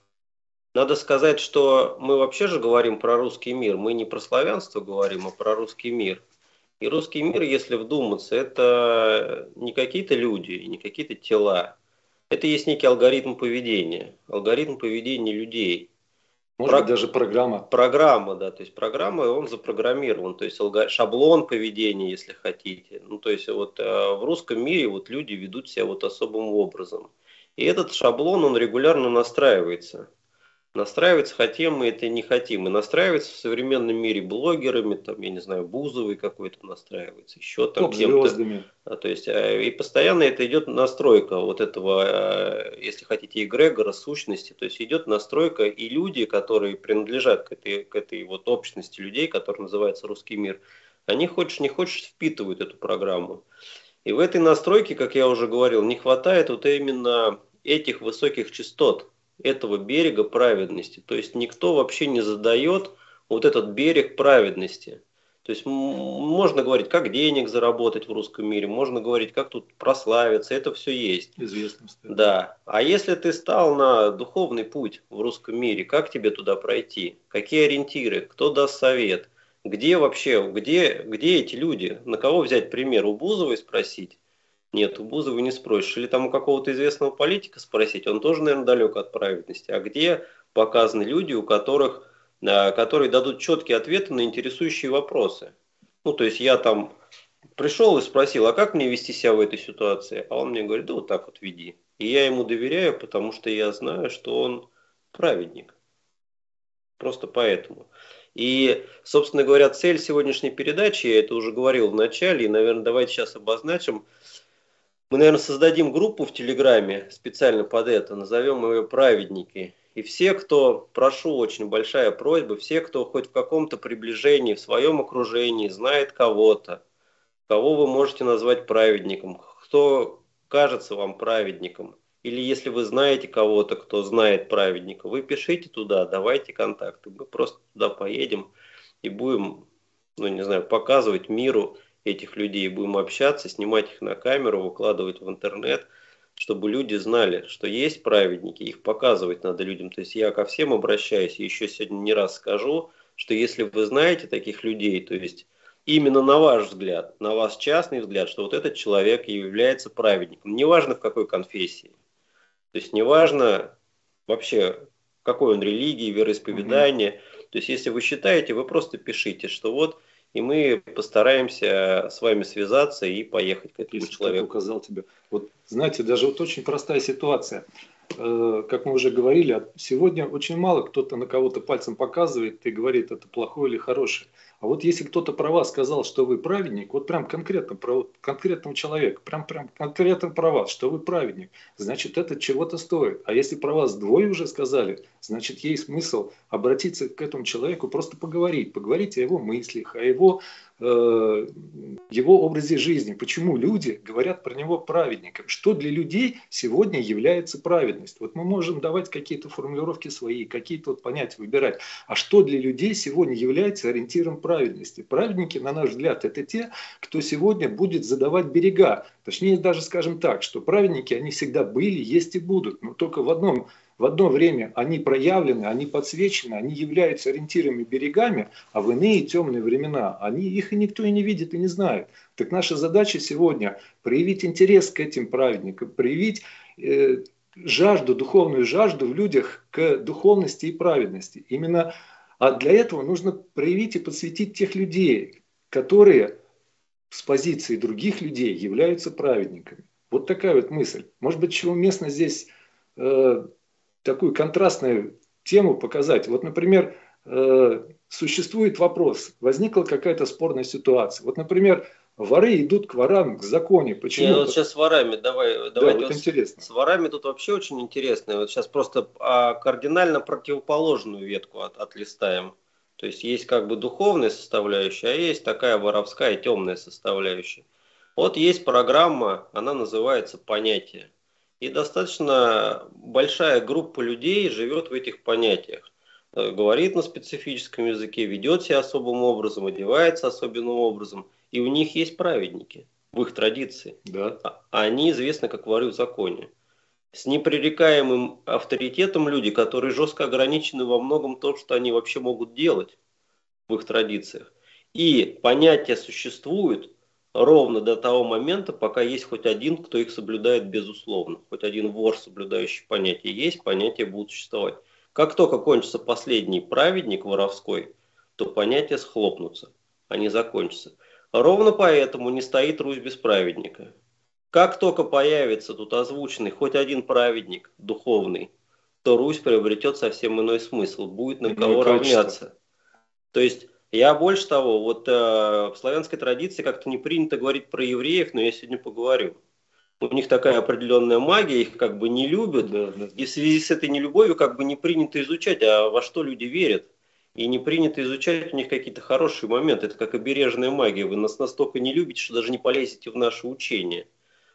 [SPEAKER 5] надо сказать, что мы вообще же говорим про русский мир. Мы не про славянство говорим, а про русский мир. И русский мир, если вдуматься, это не какие-то люди, не какие-то тела. Это есть некий алгоритм поведения. Алгоритм поведения людей.
[SPEAKER 4] Может Про... быть, даже программа.
[SPEAKER 5] Программа, да. То есть программа, он запрограммирован. То есть алго... шаблон поведения, если хотите. Ну, то есть вот э, в русском мире вот люди ведут себя вот особым образом. И этот шаблон, он регулярно настраивается. Настраивается, хотим мы это не хотим. И настраивается в современном мире блогерами, там, я не знаю, Бузовой какой-то настраивается, еще там
[SPEAKER 4] кем-то.
[SPEAKER 5] А, то есть, и постоянно это идет настройка вот этого, если хотите, эгрегора, сущности. То есть идет настройка, и люди, которые принадлежат к этой, к этой вот общности людей, которая называется русский мир, они хочешь не хочешь впитывают эту программу. И в этой настройке, как я уже говорил, не хватает вот именно этих высоких частот, этого берега праведности. То есть никто вообще не задает вот этот берег праведности. То есть можно говорить, как денег заработать в русском мире, можно говорить, как тут прославиться, это все есть.
[SPEAKER 4] Известность.
[SPEAKER 5] Да. А если ты стал на духовный путь в русском мире, как тебе туда пройти? Какие ориентиры? Кто даст совет? Где вообще, где, где эти люди? На кого взять пример? У Бузовой спросить? Нет, у Бузовой не спросишь. Или там у какого-то известного политика спросить, он тоже, наверное, далек от праведности. А где показаны люди, у которых, которые дадут четкие ответы на интересующие вопросы? Ну, то есть я там пришел и спросил, а как мне вести себя в этой ситуации? А он мне говорит, да вот так вот веди. И я ему доверяю, потому что я знаю, что он праведник. Просто поэтому. И, собственно говоря, цель сегодняшней передачи, я это уже говорил в начале, и, наверное, давайте сейчас обозначим. Мы, наверное, создадим группу в Телеграме специально под это, назовем ее «Праведники». И все, кто, прошу, очень большая просьба, все, кто хоть в каком-то приближении, в своем окружении знает кого-то, кого вы можете назвать праведником, кто кажется вам праведником, или если вы знаете кого-то, кто знает праведника, вы пишите туда, давайте контакты. Мы просто туда поедем и будем, ну не знаю, показывать миру этих людей, будем общаться, снимать их на камеру, выкладывать в интернет, чтобы люди знали, что есть праведники, их показывать надо людям. То есть я ко всем обращаюсь, и еще сегодня не раз скажу, что если вы знаете таких людей, то есть именно на ваш взгляд, на ваш частный взгляд, что вот этот человек является праведником, неважно в какой конфессии, то есть неважно вообще какой он религии, вероисповедания, mm-hmm. то есть если вы считаете, вы просто пишите, что вот и мы постараемся с вами связаться и поехать к этому
[SPEAKER 4] Если
[SPEAKER 5] человеку.
[SPEAKER 4] Указал тебе. Вот знаете, даже вот очень простая ситуация. э, как мы уже говорили, сегодня очень мало кто-то на кого-то пальцем показывает и говорит, это плохое или хорошее. А вот если кто-то про вас сказал, что вы праведник, вот прям конкретно про конкретного человека, прям, прям конкретно про вас, что вы праведник, значит, это чего-то стоит. А если про вас двое уже сказали, значит, есть смысл обратиться к этому человеку, просто поговорить, поговорить о его мыслях, о его, э, его образе жизни. Почему люди говорят про него праведником? Что для людей сегодня является праведность? Вот мы можем давать какие-то формулировки свои, какие-то вот понятия выбирать. А что для людей сегодня является ориентиром праведности? Праведники, на наш взгляд, это те, кто сегодня будет задавать берега. Точнее, даже скажем так, что праведники, они всегда были, есть и будут. Но только в одном, в одно время они проявлены, они подсвечены, они являются ориентирами берегами, а в иные темные времена они, их и никто и не видит, и не знает. Так наша задача сегодня проявить интерес к этим праведникам, проявить э, жажду, духовную жажду в людях к духовности и праведности. Именно а для этого нужно проявить и подсветить тех людей, которые с позиции других людей являются праведниками. Вот такая вот мысль. Может быть, чего уместно здесь э, такую контрастную тему показать. Вот, например, э, существует вопрос, возникла какая-то спорная ситуация. Вот, например, воры идут к ворам, к законе. Почему?
[SPEAKER 5] Не, вот сейчас с ворами, давай,
[SPEAKER 4] да,
[SPEAKER 5] давайте
[SPEAKER 4] вот
[SPEAKER 5] вот
[SPEAKER 4] интересно.
[SPEAKER 5] С ворами тут вообще очень интересно. Вот сейчас просто а, кардинально противоположную ветку от, отлистаем. То есть есть как бы духовная составляющая, а есть такая воровская темная составляющая. Вот есть программа, она называется «Понятие». И достаточно большая группа людей живет в этих понятиях. Говорит на специфическом языке, ведет себя особым образом, одевается особенным образом. И у них есть праведники в их традиции.
[SPEAKER 4] Да.
[SPEAKER 5] А они известны как воры в законе. С непререкаемым авторитетом люди, которые жестко ограничены во многом том, что они вообще могут делать в их традициях. И понятия существуют ровно до того момента, пока есть хоть один, кто их соблюдает безусловно. Хоть один вор, соблюдающий понятия, есть, понятия будут существовать. Как только кончится последний праведник воровской, то понятия схлопнутся, они закончатся. Ровно поэтому не стоит Русь без праведника. Как только появится тут озвученный хоть один праведник духовный, то Русь приобретет совсем иной смысл, будет на кого равняться. То есть, я больше того, вот э, в славянской традиции как-то не принято говорить про евреев, но я сегодня поговорю. У них такая определенная магия, их как бы не любят,
[SPEAKER 4] Да, да.
[SPEAKER 5] и в связи с этой нелюбовью как бы не принято изучать, а во что люди верят. И не принято изучать у них какие-то хорошие моменты. Это как обережная магия. Вы нас настолько не любите, что даже не полезете в наше учение.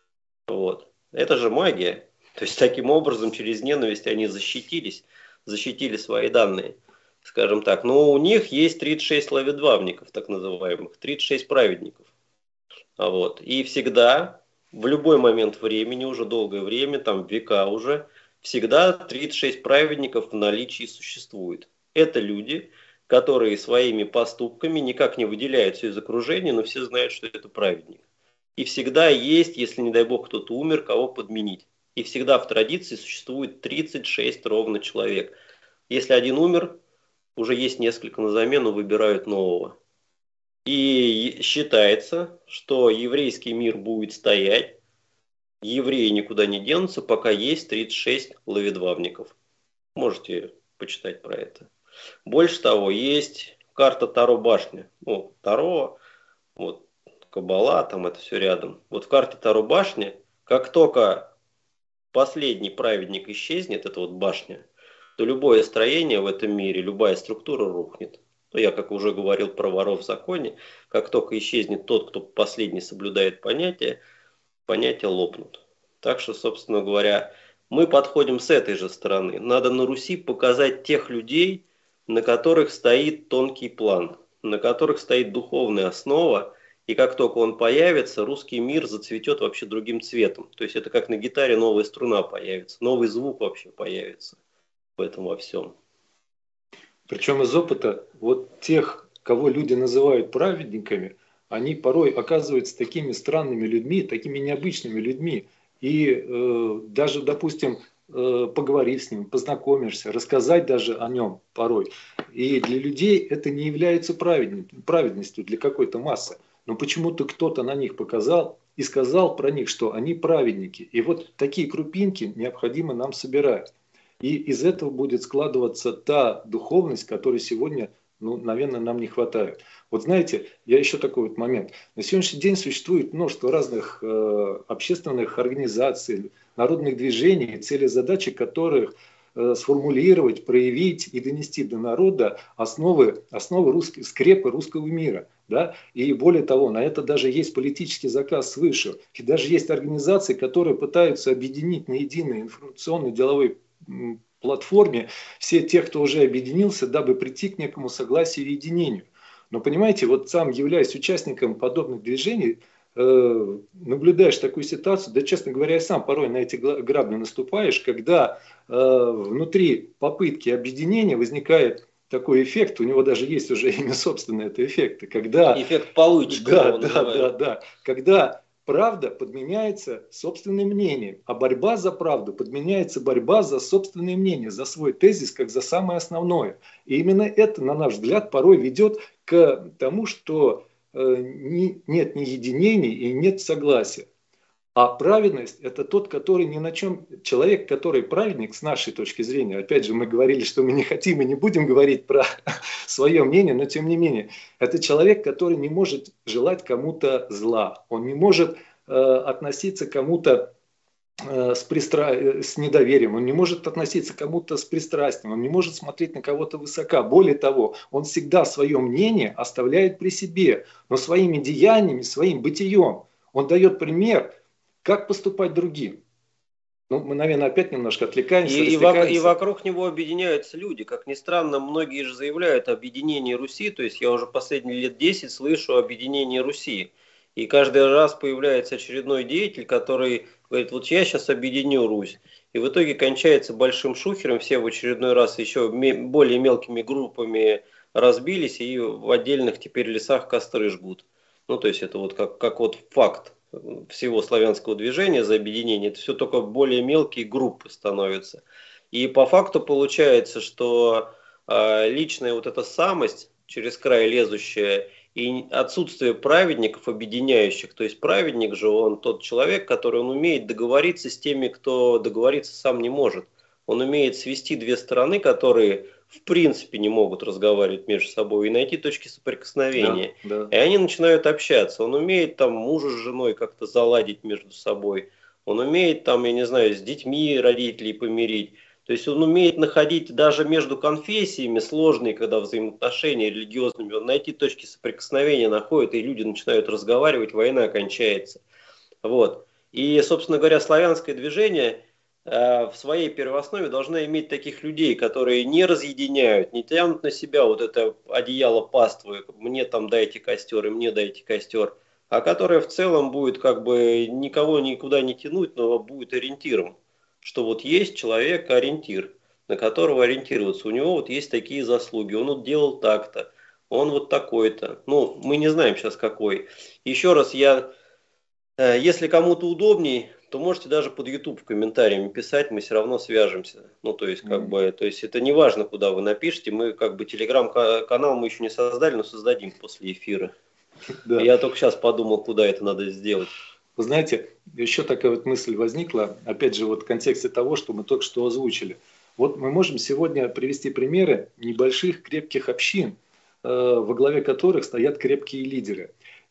[SPEAKER 5] Вот. Это же магия. То есть таким образом через ненависть они защитились, защитили свои данные, скажем так. Но у них есть тридцать шесть ловедвавников, так называемых, тридцать шесть праведников. Вот. И всегда, в любой момент времени, уже долгое время, там века уже, всегда тридцать шесть праведников в наличии существует. Это люди, которые своими поступками никак не выделяются из окружения, но все знают, что это праведник. И всегда есть, если, не дай бог, кто-то умер, кого подменить. И всегда в традиции существует тридцать шесть ровно человек. Если один умер, уже есть несколько на замену, выбирают нового. И считается, что еврейский мир будет стоять, евреи никуда не денутся, пока есть тридцать шесть ловедвавников. Можете почитать про это. Больше того, есть карта Таро башни. Ну, Таро, вот, Каббала, там это все рядом. Вот в карте Таро башни, как только последний праведник исчезнет, это вот башня, то любое строение в этом мире, любая структура рухнет. Но я, как уже говорил про воров в законе, как только исчезнет тот, кто последний соблюдает понятия, понятия лопнут. Так что, собственно говоря, мы подходим с этой же стороны. Надо на Руси показать тех людей, на которых стоит тонкий план, на которых стоит духовная основа, и как только он появится, русский мир зацветет вообще другим цветом. То есть это как на гитаре новая струна появится, новый звук вообще появится в этом во всем.
[SPEAKER 4] Причем из опыта вот тех, кого люди называют праведниками, они порой оказываются такими странными людьми, такими необычными людьми. И э, даже, допустим, э, поговорить с ним, познакомишься, рассказать даже о нем порой. И для людей это не является праведностью для какой-то массы. Но почему-то кто-то на них показал, и сказал про них, что они праведники. И вот такие крупинки необходимо нам собирать. И из этого будет складываться та духовность, которой сегодня, ну, наверное, нам не хватает. Вот знаете, я еще такой вот момент. На сегодняшний день существует множество разных э, общественных организаций, народных движений, цели задачи которых э, сформулировать, проявить и донести до народа основы, основы русской, скрепы русского мира. Да? И более того, на это даже есть политический заказ свыше. И даже есть организации, которые пытаются объединить на единой информационной деловой платформе все тех, кто уже объединился, дабы прийти к некому согласию и единению. Но понимаете, вот сам являясь участником подобных движений, э, наблюдаешь такую ситуацию, да, честно говоря, я сам порой на эти грабли наступаешь, когда э, внутри попытки объединения возникает такой эффект, у него даже есть уже имя собственное, это эффекты, когда...
[SPEAKER 5] Эффект получки.
[SPEAKER 4] Да, да, да, да. Когда правда подменяется собственным мнением, а борьба за правду подменяется борьба за собственное мнение, за свой тезис, как за самое основное. И именно это, на наш взгляд, порой ведет к тому, что э, не, нет ни единения и нет согласия. А праведность – это тот, который ни на чем… Человек, который праведник, с нашей точки зрения, опять же, мы говорили, что мы не хотим и не будем говорить про свое мнение, но тем не менее, это человек, который не может желать кому-то зла. Он не может э, относиться к кому-то э, с, пристра... с недоверием, он не может относиться к кому-то с пристрастием, он не может смотреть на кого-то высока. Более того, он всегда свое мнение оставляет при себе, но своими деяниями, своим бытием он дает пример, как поступать другим. Ну, мы, наверное, опять немножко отвлекаемся.
[SPEAKER 5] И, и, вокруг, и вокруг него объединяются люди. Как ни странно, многие же заявляют о объединении Руси. То есть я уже последние лет десять слышу о объединении Руси. И каждый раз появляется очередной деятель, который говорит, вот я сейчас объединю Русь. И в итоге кончается большим шухером. Все в очередной раз еще более мелкими группами разбились и в отдельных теперь лесах костры жгут. Ну, то есть это вот как, как вот факт всего славянского движения за объединение, это все только более мелкие группы становятся. И по факту получается, что э, личная вот эта самость, через край лезущая, и отсутствие праведников объединяющих, то есть праведник же, он тот человек, который он умеет договориться с теми, кто договориться сам не может. Он умеет свести две стороны, которые в принципе не могут разговаривать между собой, и найти точки соприкосновения. Да, да. И они начинают общаться. Он умеет там мужа с женой как-то заладить между собой. Он умеет там, я не знаю, с детьми родителей помирить. То есть он умеет находить даже между конфессиями сложные, когда взаимоотношения религиозными, он найти точки соприкосновения находит, и люди начинают разговаривать, война кончается. Вот. И, собственно говоря, славянское движение в своей первооснове должна иметь таких людей, которые не разъединяют, не тянут на себя вот это одеяло паствы, мне там дайте костер и мне дайте костер, а которая в целом будет как бы никого никуда не тянуть, но будет ориентиром, что вот есть человек-ориентир, на которого ориентироваться, у него вот есть такие заслуги, он вот делал так-то, он вот такой-то, ну мы не знаем сейчас какой. Еще раз, я, если кому-то удобней, то можете даже под YouTube в комментариями писать, мы все равно свяжемся. Ну, то есть, как mm-hmm. бы, то есть это не важно, куда вы напишите. Мы, как бы, телеграм-канал мы еще не создали, но создадим после эфира. Да. Я только сейчас подумал, куда это надо сделать.
[SPEAKER 4] Вы знаете, еще такая вот мысль возникла, опять же, вот в контексте того, что мы только что озвучили. Вот мы можем сегодня привести примеры небольших крепких общин, э, во главе которых стоят крепкие лидеры.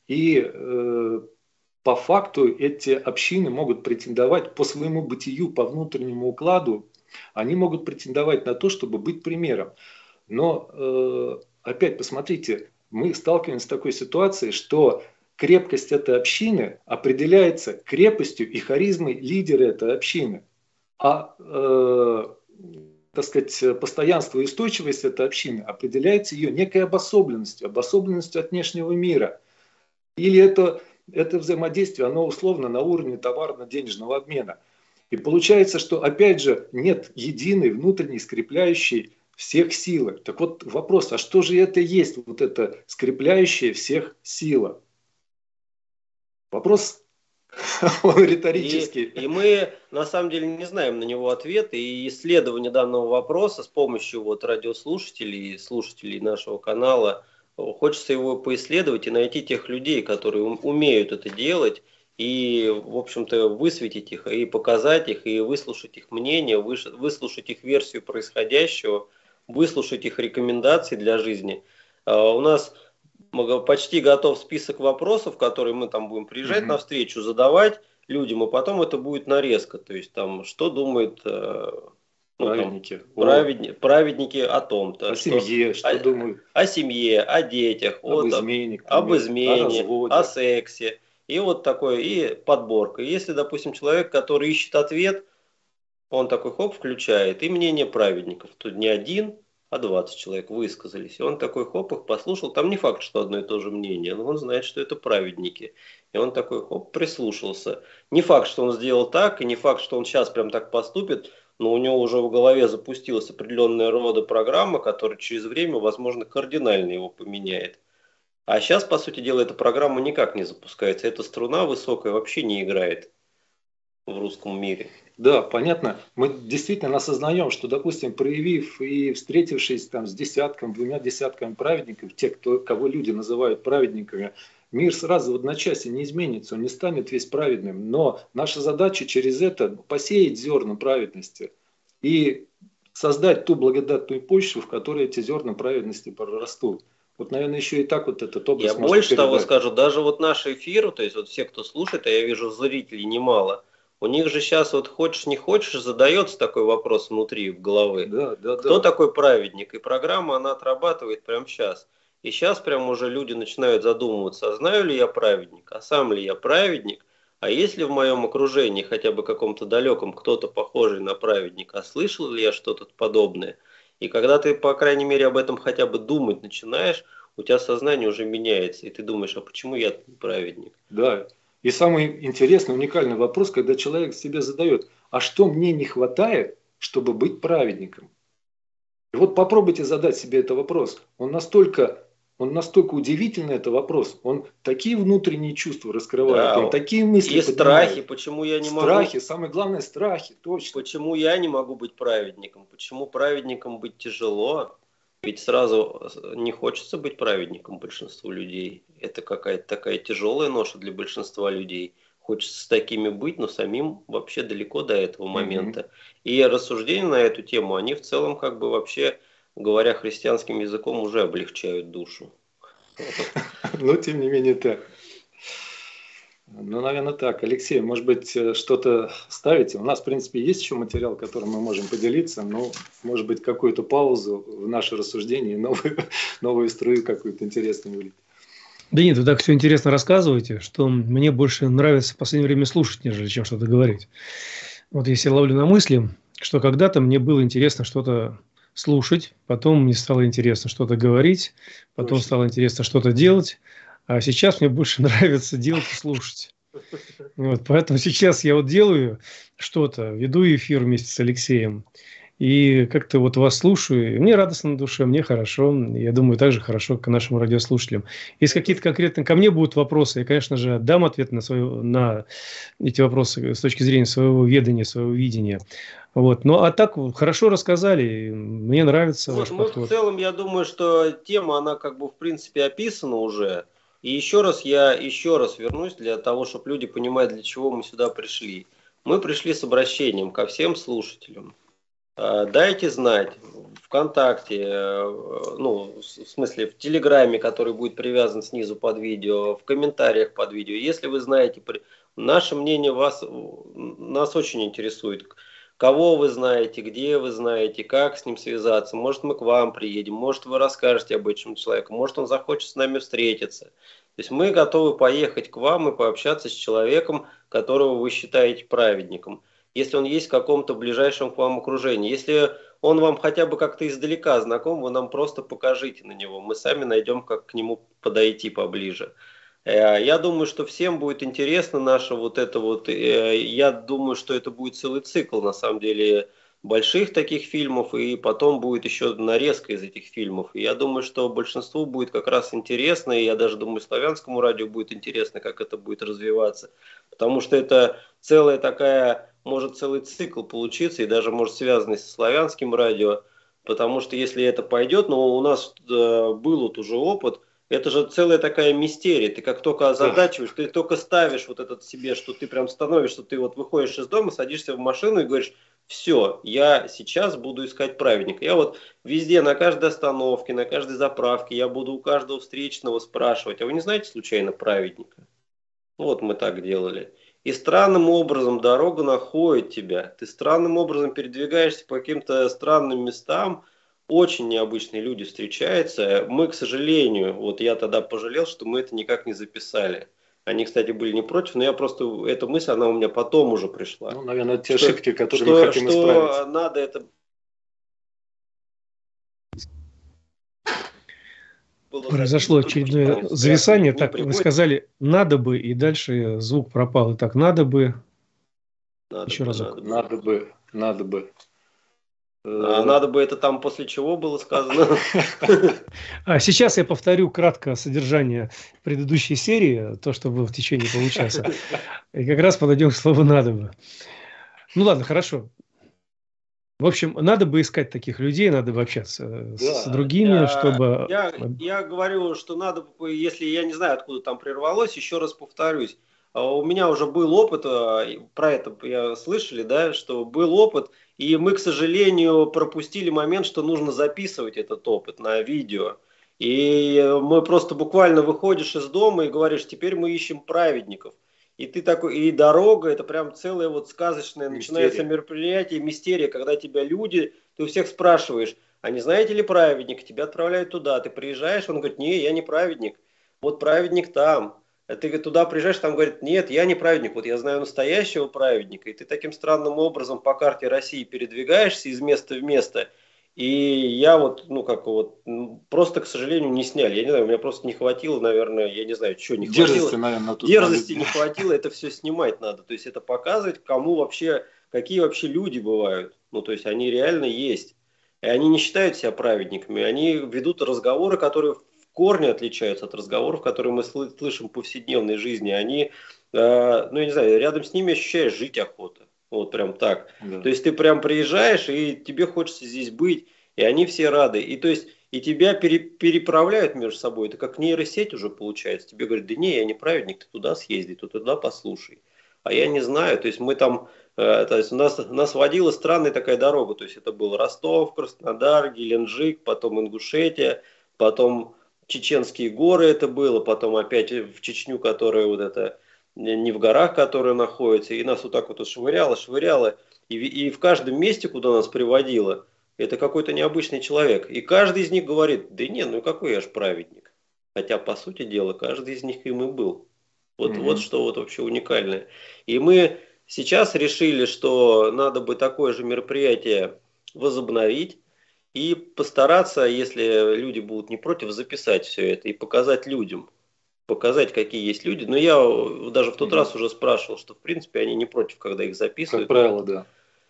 [SPEAKER 4] И э, по факту эти общины могут претендовать по своему бытию, по внутреннему укладу, они могут претендовать на то, чтобы быть примером. Но э, опять посмотрите, мы сталкиваемся с такой ситуацией, что крепкость этой общины определяется крепостью и харизмой лидера этой общины. А э, так сказать, постоянство и устойчивость этой общины определяется ее некой обособленностью, обособленностью от внешнего мира. Или это... Это взаимодействие, оно условно на уровне товарно-денежного обмена. И получается, что опять же нет единой внутренней скрепляющей всех силы. Так вот вопрос, а что же это есть, вот это скрепляющая всех сила? Вопрос, он риторический.
[SPEAKER 5] И, и мы на самом деле не знаем на него ответа. И исследование данного вопроса с помощью вот радиослушателей и слушателей нашего канала, хочется его поисследовать и найти тех людей, которые умеют это делать и, в общем-то, высветить их, и показать их, и выслушать их мнение, выслушать их версию происходящего, выслушать их рекомендации для жизни. У нас почти готов список вопросов, которые мы там будем приезжать mm-hmm. на встречу, задавать людям, и потом это будет нарезка. То есть там, что думают ну, праведники. Там, праведни, праведники о том-то.
[SPEAKER 4] О что, семье, что
[SPEAKER 5] о,
[SPEAKER 4] думают.
[SPEAKER 5] О семье, о детях,
[SPEAKER 4] об
[SPEAKER 5] о,
[SPEAKER 4] измене,
[SPEAKER 5] об измене, о, о сексе. И вот такое, и подборка. Если, допустим, человек, который ищет ответ, он такой хоп, включает, и мнение праведников. Тут не один, а двадцать человек высказались. И он такой хоп, их послушал. Там не факт, что одно и то же мнение, но он знает, что это праведники. И он такой хоп, прислушался. Не факт, что он сделал так, и не факт, что он сейчас прям так поступит, но у него уже в голове запустилась определенная рода программа, которая через время, возможно, кардинально его поменяет. А сейчас, по сути дела, эта программа никак не запускается. Эта струна высокая вообще не играет в русском мире.
[SPEAKER 4] Да, понятно. Мы действительно осознаем, что, допустим, проявив и встретившись там с десятком, двумя десятками праведников, тех, кто, кого люди называют праведниками, мир сразу в одночасье не изменится, он не станет весь праведным. Но наша задача через это посеять зерна праведности и создать ту благодатную почву, в которой эти зерна праведности прорастут. Вот, наверное, еще и так вот этот образ.
[SPEAKER 5] Я больше того скажу, даже вот наш эфир, то есть вот все, кто слушает, а я вижу зрителей немало, у них же сейчас вот хочешь не хочешь, задается такой вопрос внутри, в головы.
[SPEAKER 4] Да, да,
[SPEAKER 5] Кто
[SPEAKER 4] да.
[SPEAKER 5] такой праведник? И программа, она отрабатывает прямо сейчас. И сейчас прям уже люди начинают задумываться, а знаю ли я праведник, а сам ли я праведник, а есть ли в моем окружении хотя бы каком-то далеком кто-то похожий на праведника, а слышал ли я что-то подобное? И когда ты, по крайней мере, об этом хотя бы думать начинаешь, у тебя сознание уже меняется, и ты думаешь, а почему я праведник?
[SPEAKER 4] Да. И самый интересный, уникальный вопрос, когда человек себе задает, а что мне не хватает, чтобы быть праведником? И вот попробуйте задать себе этот вопрос. Он настолько, он настолько удивительный, это вопрос. Он такие внутренние чувства раскрывает, да, он такие мысли
[SPEAKER 5] и
[SPEAKER 4] поднимает.
[SPEAKER 5] Страхи, почему я не могу...
[SPEAKER 4] Страхи, самое главное, страхи, точно.
[SPEAKER 5] Почему я не могу быть праведником? Почему праведником быть тяжело? Ведь сразу не хочется быть праведником большинству людей. Это какая-то такая тяжелая ноша для большинства людей. Хочется с такими быть, но самим вообще далеко до этого момента. Mm-hmm. И рассуждения на эту тему, они в целом, как бы вообще, говоря христианским языком, уже облегчают душу.
[SPEAKER 4] Но тем не менее так. Ну, наверное, так. Алексей, может быть, что-то ставите? У нас, в принципе, есть еще материал, которым мы можем поделиться, но, может быть, какую-то паузу в наше рассуждение, новую, новую струю какую-то интересную влить.
[SPEAKER 3] Да нет, вы так все интересно рассказываете, что мне больше нравится в последнее время слушать, нежели чем что-то говорить. Вот если я ловлю на мысли, что когда-то мне было интересно что-то слушать, потом мне стало интересно что-то говорить, потом Точно. Стало интересно что-то делать, а сейчас мне больше нравится делать и слушать. Вот, поэтому сейчас я вот делаю что-то, веду эфир вместе с Алексеем, и как-то вот вас слушаю, и мне радостно на душе, мне хорошо, я думаю, так же хорошо к нашим радиослушателям. Если какие-то конкретно ко мне будут вопросы, я, конечно же, дам ответ на, свою, на эти вопросы с точки зрения своего ведания, своего видения. Вот. Ну, а так хорошо рассказали, мне нравится ваш
[SPEAKER 5] мы
[SPEAKER 3] подход.
[SPEAKER 5] В целом, я думаю, что тема, она как бы в принципе описана уже. И еще раз я еще раз вернусь для того, чтобы люди понимали, для чего мы сюда пришли. Мы пришли с обращением ко всем слушателям. Дайте знать ВКонтакте, ну, в смысле в Телеграме, который будет привязан снизу под видео, в комментариях под видео. Если вы знаете, наше мнение вас, нас очень интересует. Кого вы знаете, где вы знаете, как с ним связаться. Может, мы к вам приедем, может, вы расскажете об этом человеку, может, он захочет с нами встретиться. То есть мы готовы поехать к вам и пообщаться с человеком, которого вы считаете праведником. Если он есть в каком-то ближайшем к вам окружении. Если он вам хотя бы как-то издалека знаком, вы нам просто покажите на него. Мы сами найдем, как к нему подойти поближе. Я думаю, что всем будет интересно наше вот это вот. Я думаю, что это будет целый цикл, на самом деле, больших таких фильмов. И потом будет еще нарезка из этих фильмов. И я думаю, что большинству будет как раз интересно. И я даже думаю, славянскому радио будет интересно, как это будет развиваться. Потому что это целая такая... может целый цикл получиться и даже может связанный со славянским радио, потому что если это пойдет, но у нас э, был вот уже опыт, Это же целая такая мистерия. Ты как только озадачиваешь, ты только ставишь вот этот себе, что ты прям становишься, ты вот выходишь из дома, садишься в машину и говоришь: все, я сейчас буду искать праведника. Я вот везде, на каждой остановке, на каждой заправке, я буду у каждого встречного спрашивать: а вы не знаете случайно праведника? Вот мы так делали. И странным образом дорога находит тебя. Ты странным образом передвигаешься по каким-то странным местам. Очень необычные люди встречаются. Мы, к сожалению, вот я тогда пожалел, что мы это никак не записали. Они, кстати, были не против, но я просто, эта мысль, она у меня потом уже пришла.
[SPEAKER 4] Ну, наверное, те
[SPEAKER 5] что,
[SPEAKER 4] ошибки, которые
[SPEAKER 5] что,
[SPEAKER 4] мы хотим
[SPEAKER 5] что
[SPEAKER 4] исправить.
[SPEAKER 5] Что надо это...
[SPEAKER 3] Произошло очередное зависание. Так, вы сказали «надо бы», и дальше звук пропал. Итак, «надо бы».
[SPEAKER 5] Надо
[SPEAKER 3] Еще
[SPEAKER 5] бы,
[SPEAKER 3] разок.
[SPEAKER 4] Надо бы, надо бы.
[SPEAKER 5] А надо бы это там после чего было сказано?
[SPEAKER 3] А сейчас я повторю кратко содержание предыдущей серии, то, что было в течение получаса. И как раз подойдем к слову «надо бы». Ну ладно, хорошо. В общем, надо бы искать таких людей, надо бы общаться да, с другими,
[SPEAKER 5] я,
[SPEAKER 3] чтобы...
[SPEAKER 5] Я, я говорю, что надо бы, если я не знаю, откуда там прервалось, еще раз повторюсь. У меня уже был опыт, про это я слышали, да, что был опыт, и мы, к сожалению, пропустили момент, что нужно записывать этот опыт на видео. И мы просто буквально выходишь из дома и говоришь: теперь мы ищем праведников. И ты такой, и дорога, это прям целое вот сказочное, мистерия. Начинается мероприятие, мистерия, когда тебя люди, ты у всех спрашиваешь: а не знаете ли праведника? Тебя отправляют туда, ты приезжаешь, он говорит: не, я не праведник, вот праведник там. А ты туда приезжаешь, там говорит: нет, я не праведник, вот я знаю настоящего праведника. И ты таким странным образом по карте России передвигаешься из места в место. И я вот, ну как вот, просто, к сожалению, не сняли. Я не знаю, у меня просто не хватило, наверное, я не знаю, что не хватило.
[SPEAKER 4] Дерзости, наверное, тут
[SPEAKER 5] Дерзости не хватило, это все снимать надо. То есть это показывать, кому вообще, какие вообще люди бывают. Ну, то есть они реально есть. И они не считают себя праведниками. Они ведут разговоры, которые в корне отличаются от разговоров, которые мы слышим в повседневной жизни. Они, э, ну я не знаю, рядом с ними ощущаешь жить охота. Вот прям так. Да. То есть ты прям приезжаешь, и тебе хочется здесь быть, и они все рады. И то есть и тебя пере, переправляют между собой. Это как нейросеть уже получается. Тебе говорят: да не, я не праведник, ты туда съезди, ты туда послушай. А я не знаю. То есть мы там, э, то есть у нас, нас водила странная такая дорога. То есть это был Ростов, Краснодар, Геленджик, потом Ингушетия, потом Чеченские горы это было, потом опять в Чечню, которая вот это... не в горах, которые находятся, и нас вот так вот швыряло, швыряло, и, и в каждом месте, куда нас приводило, это какой-то необычный человек. И каждый из них говорит: да нет, ну какой я ж праведник. Хотя, по сути дела, каждый из них им и был. Вот, mm-hmm. вот что вот вообще уникальное. И мы сейчас решили, что надо бы такое же мероприятие возобновить и постараться, если люди будут не против, записать все это и показать людям. Показать, какие есть люди. Но я даже в тот mm-hmm. раз уже спрашивал, что в принципе они не против, когда их записывают.
[SPEAKER 4] Как правило, да.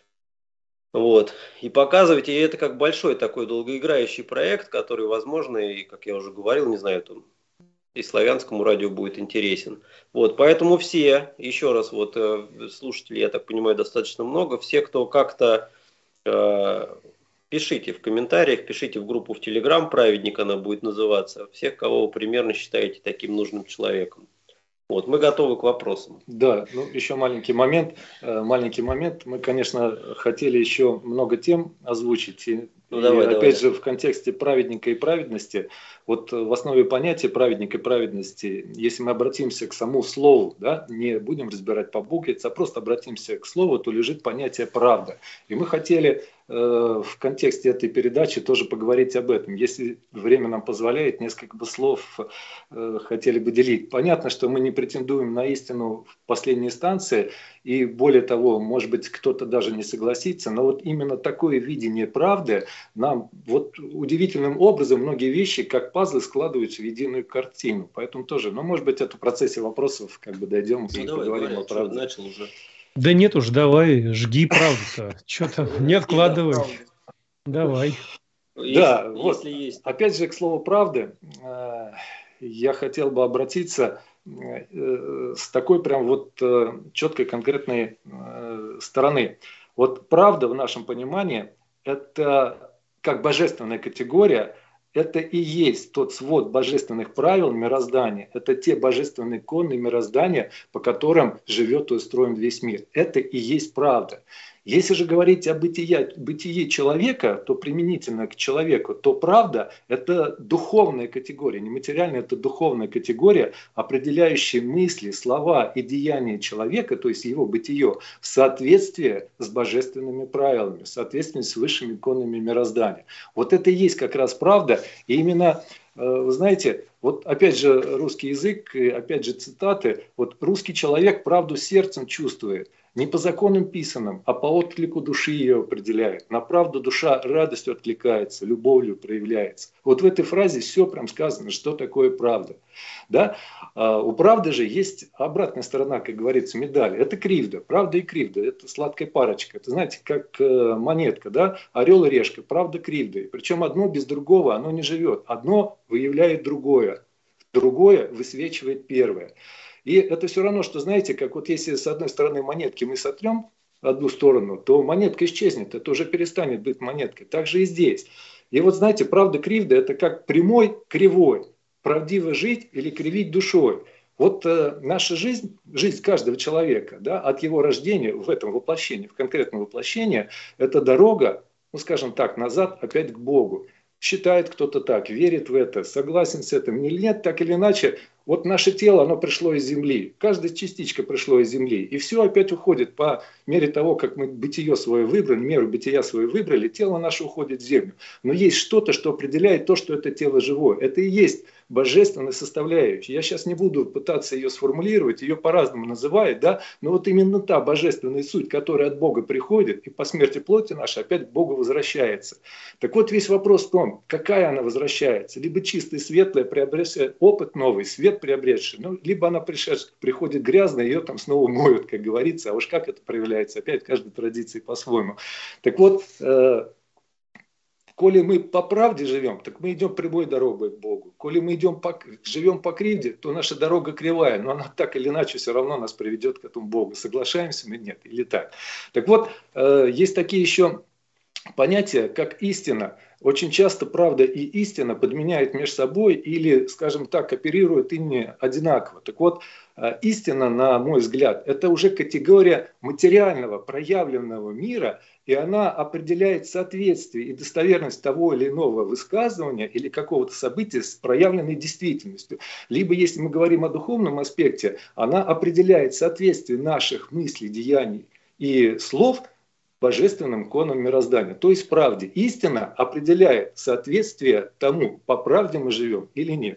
[SPEAKER 5] Вот. И показывать, и это как большой такой долгоиграющий проект, который, возможно, и, как я уже говорил, не знаю, там, и славянскому радио будет интересен. Вот. Поэтому все, еще раз, вот слушателей, я так понимаю, достаточно много, все, кто как-то... Э, пишите в комментариях, пишите в группу в Телеграм, праведник она будет называться, всех, кого вы примерно считаете таким нужным человеком. Вот, мы готовы к вопросам.
[SPEAKER 4] Да, ну еще маленький момент. Маленький момент. Мы, конечно, хотели еще много тем озвучить. И, ну, давай, и давай, опять давай. же, в контексте праведника и праведности, вот в основе понятия праведника и праведности, если мы обратимся к самому слову, да, не будем разбирать по буквице, а просто обратимся к слову, то лежит понятие правда. И мы хотели э, в контексте этой передачи тоже поговорить об этом. Если время нам позволяет, несколько бы слов э, хотели бы делить. Понятно, что мы не претендуем на истину в последней инстанции, и более того, может быть, кто-то даже не согласится, но вот именно такое видение правды нам вот удивительным образом многие вещи, как пазлы, складываются в единую картину. Поэтому тоже, ну, может быть, это в процессе вопросов как бы дойдем ну, и давай, поговорим давай, о правде.
[SPEAKER 5] Начал уже.
[SPEAKER 3] Да нет уж, давай, жги правду-то. Что-то не откладывай. Давай.
[SPEAKER 4] Да, вот, опять же, к слову правды, я хотел бы обратиться с такой прям вот четкой конкретной стороны. Вот правда в нашем понимании это как божественная категория, это и есть тот свод божественных правил мироздания. Это те божественные законы мироздания, по которым живет и устроен весь мир. Это и есть правда. Если же говорить о бытие, бытие человека, то применительно к человеку, то правда – это духовная категория, нематериальная – это духовная категория, определяющая мысли, слова и деяния человека, то есть его бытие, в соответствии с божественными правилами, в соответствии с высшими законами мироздания. Вот это и есть как раз правда. И именно, вы знаете, вот опять же русский язык, опять же цитаты, вот русский человек правду сердцем чувствует. Не по законам писанным, а по отклику души ее определяет. На правду душа радостью откликается, любовью проявляется. Вот в этой фразе все прям сказано, что такое правда. Да? А у правды же есть обратная сторона, как говорится, медали. Это кривда. Правда и кривда. Это сладкая парочка. Это, знаете, как монетка. Да? Орел и решка. Правда, кривда. И причем одно без другого оно не живет. Одно выявляет другое. Другое высвечивает первое. И это все равно, что, знаете, как вот если с одной стороны монетки мы сотрем одну сторону, то монетка исчезнет, это уже перестанет быть монеткой. Так же и здесь. И вот, знаете, правда кривда – это как прямой, кривой. Правдиво жить или кривить душой. Вот э, наша жизнь, жизнь каждого человека, да, от его рождения в этом воплощении, в конкретном воплощении, это дорога, ну, скажем так, назад опять к Богу. Считает кто-то так, верит в это, согласен с этим или нет, так или иначе, вот наше тело, оно пришло из земли, каждая частичка пришло из земли, и все опять уходит по мере того, как мы бытие свое выбрали, меру бытия свое выбрали, тело наше уходит в землю. Но есть что-то, что определяет то, что это тело живое. Это и есть божественная составляющая. Я сейчас не буду пытаться ее сформулировать, ее по-разному называют, да, но вот именно та божественная суть, которая от Бога приходит и по смерти плоти нашей опять к Богу возвращается. Так вот весь вопрос в том, какая она возвращается. Либо чистая, светлая, приобретшая опыт новый, свет приобретший, ну, либо она пришедшая, приходит грязная, ее там снова моют, как говорится, а уж как это проявляется, опять каждой традиции по-своему. Так вот, э, коли мы по правде живем, так мы идем прямой дорогой к Богу. Коли мы идем по, живем по кривде, то наша дорога кривая, но она так или иначе все равно нас приведет к этому Богу. Соглашаемся мы, нет, или так. Так вот, э, есть такие еще понятия, как истина. Очень часто правда и истина подменяют между собой или, скажем так, оперируют ими одинаково. Так вот, истина, на мой взгляд, это уже категория материального, проявленного мира, и она определяет соответствие и достоверность того или иного высказывания или какого-то события с проявленной действительностью. Либо, если мы говорим о духовном аспекте, она определяет соответствие наших мыслей, деяний и слов божественным законам мироздания, то есть правде. Истина определяет соответствие тому, по правде мы живем или нет.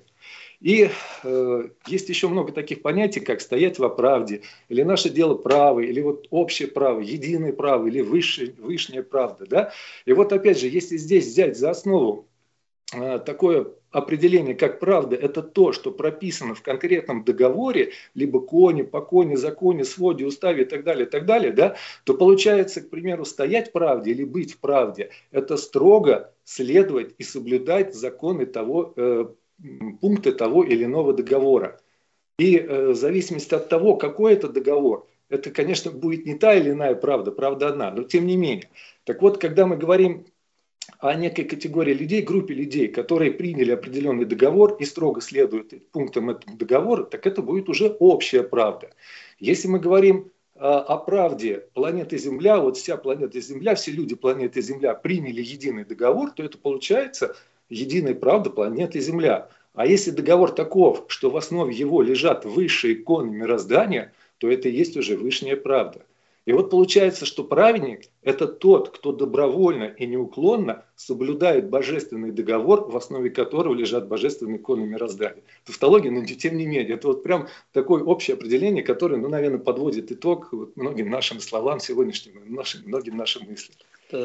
[SPEAKER 4] И э, есть еще много таких понятий, как стоять во правде, или наше дело право, или вот общее право, единое право, или высшее, высшая правда. Да? И вот опять же, если здесь взять за основу э, такое определение, как правда, это то, что прописано в конкретном договоре, либо коне, поконе, законе, своде, уставе и так далее, и так далее, да, то получается, к примеру, стоять в правде или быть в правде, это строго следовать и соблюдать законы того, э, пункты того или иного договора. И э, в зависимости от того, какой это договор, это, конечно, будет не та или иная правда, правда одна, но тем не менее. Так вот, когда мы говорим о некой категории людей, группе людей, которые приняли определенный договор и строго следуют пунктам этого договора, так это будет уже общая правда. Если мы говорим о, о правде планеты Земля, вот вся планета Земля, все люди планеты Земля приняли единый договор, то это получается единая правда планеты Земля. А если договор таков, что в основе его лежат высшие законы мироздания, то это и есть уже высшая правда. И вот получается, что праведник – это тот, кто добровольно и неуклонно соблюдает божественный договор, в основе которого лежат божественные законы мироздания. Тавтология, но тем не менее, это вот прям такое общее определение, которое, ну, наверное, подводит итог вот многим нашим словам сегодняшним, нашим, многим нашим мыслям.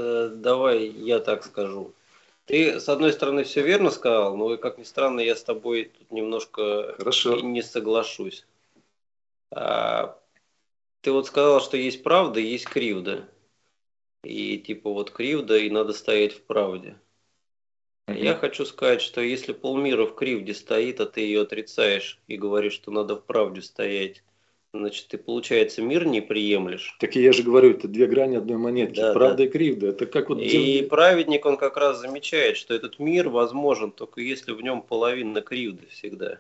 [SPEAKER 5] Давай я так скажу. Ты, с одной стороны, все верно сказал, но, как ни странно, я с тобой тут немножко Хорошо. не соглашусь. Ты вот сказал, что есть правда, есть кривда. И типа вот кривда, и надо стоять в правде. Mm-hmm. Я хочу сказать, что если полмира в кривде стоит, а ты ее отрицаешь и говоришь, что надо в правде стоять, значит, ты, получается, мир не приемлешь.
[SPEAKER 4] Так и я же говорю, это две грани одной монетки.
[SPEAKER 5] Да,
[SPEAKER 4] правда
[SPEAKER 5] да.
[SPEAKER 4] и кривда. Это как вот...
[SPEAKER 5] И праведник, он как раз замечает, что этот мир возможен только если в нем половина кривды всегда.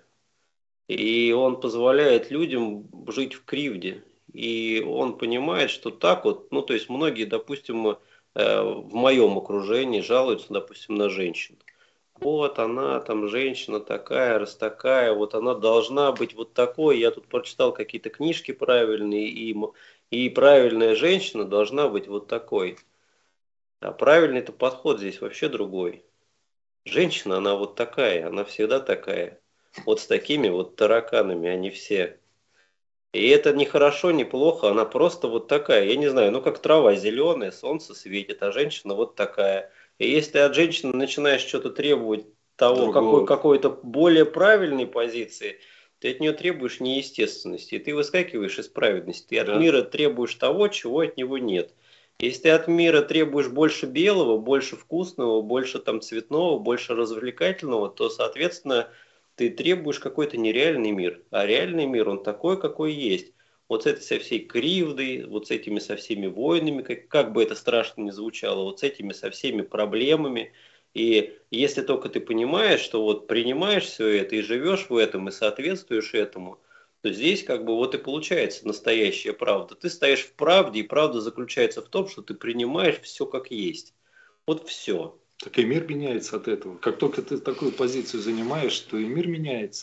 [SPEAKER 5] И он позволяет людям жить в кривде. И он понимает, что так вот, ну, то есть многие, допустим, в моем окружении жалуются, допустим, на женщин. Вот она там женщина такая, раз такая, вот она должна быть вот такой. Я тут прочитал какие-то книжки правильные, и, и правильная женщина должна быть вот такой. А правильный-то подход здесь вообще другой. Женщина, она вот такая, она всегда такая. Вот с такими вот тараканами, они все. И это не хорошо, не плохо, она просто вот такая. Я не знаю, ну как трава зеленая, солнце светит, а женщина вот такая. И если ты от женщины начинаешь что-то требовать того, какой, какой-то более правильной позиции, ты от нее требуешь неестественности. И ты выскакиваешь из праведности. Ты от да. мира требуешь того, чего от него нет. Если ты от мира требуешь больше белого, больше вкусного, больше там цветного, больше развлекательного, то, соответственно, ты требуешь какой-то нереальный мир. А реальный мир, он такой, какой есть. Вот с этой со всей кривдой, вот с этими со всеми войнами, как, как бы это страшно ни звучало, вот с этими со всеми проблемами. И если только ты понимаешь, что вот принимаешь все это и живешь в этом, и соответствуешь этому, то здесь как бы вот и получается настоящая правда. Ты стоишь в правде, и правда заключается в том, что ты принимаешь все как есть. Вот все.
[SPEAKER 4] Так и мир меняется от этого. Как только ты такую позицию занимаешь, то и мир меняется.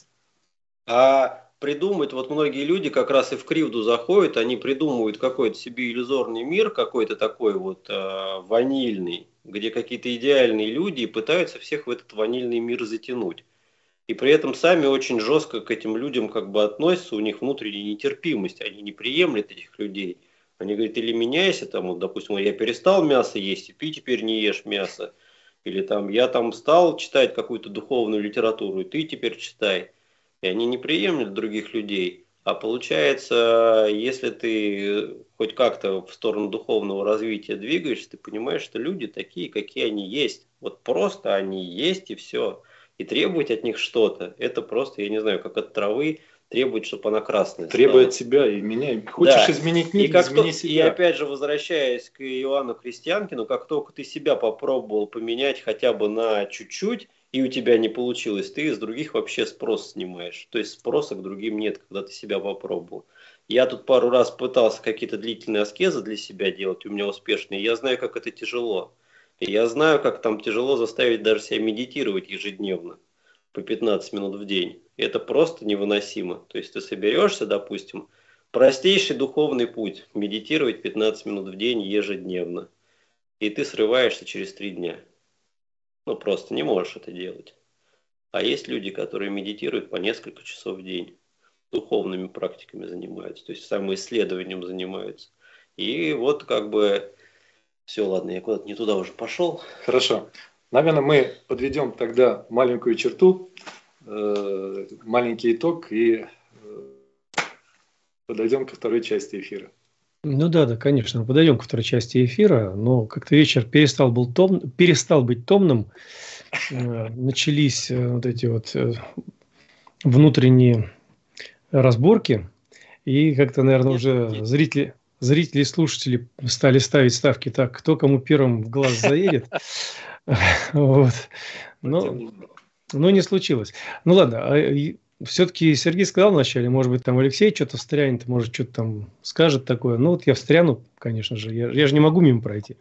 [SPEAKER 5] А придумать, вот многие люди как раз и в кривду заходят, они придумывают какой-то себе иллюзорный мир, какой-то такой вот э, ванильный, где какие-то идеальные люди и пытаются всех в этот ванильный мир затянуть. И при этом сами очень жестко к этим людям как бы относятся, у них внутренняя нетерпимость, они не приемлят этих людей. Они говорят, или меняйся, там, вот, допустим, я перестал мясо есть, и ты теперь не ешь мясо. Или там я там стал читать какую-то духовную литературу, и ты теперь читай. И они не приемлют других людей. А получается, если ты хоть как-то в сторону духовного развития двигаешься, ты понимаешь, что люди такие, какие они есть. Вот просто они есть и все. И требовать от них что-то, это просто, я не знаю, как от травы, требовать, чтобы она красная стала.
[SPEAKER 4] Требует себя и меняй. Хочешь да. изменить мир,
[SPEAKER 5] и как
[SPEAKER 4] измени
[SPEAKER 5] то,
[SPEAKER 4] себя.
[SPEAKER 5] И опять же, возвращаясь к Иоанну Крестьянкину, как только ты себя попробовал поменять хотя бы на чуть-чуть, и у тебя не получилось, ты из других вообще спрос снимаешь. То есть спроса к другим нет, когда ты себя попробовал. Я тут пару раз пытался какие-то длительные аскезы для себя делать, у меня успешные. Я знаю, как это тяжело. И я знаю, как там тяжело заставить даже себя медитировать ежедневно по пятнадцать минут в день. Это просто невыносимо. То есть ты соберешься, допустим, простейший духовный путь, медитировать пятнадцать минут в день ежедневно. И ты срываешься через три дня. Ну, просто не можешь это делать. А есть люди, которые медитируют по несколько часов в день, духовными практиками занимаются, то есть самоисследованием занимаются. И вот как бы... Все, ладно, я куда-то не туда уже пошел.
[SPEAKER 4] Хорошо. Наверное, мы подведем тогда маленькую черту, э, маленький итог и э, подойдем ко второй части эфира.
[SPEAKER 3] Ну да, да, конечно, подойдем ко второй части эфира, но как-то вечер перестал, был том, перестал быть томным, э, начались э, вот эти вот э, внутренние разборки, и как-то, наверное, нет, уже нет. зрители... Зрители и слушатели стали ставить ставки так, кто кому первым в глаз заедет. Вот. Но, но не случилось. Ну ладно, все-таки Сергей сказал вначале, может быть, там Алексей что-то встрянет, может, что-то там скажет такое. Ну вот я встряну, конечно же, я, я же не могу мимо пройти.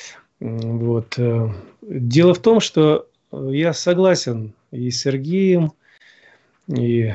[SPEAKER 3] Вот. Дело в том, что я согласен и с Сергеем, и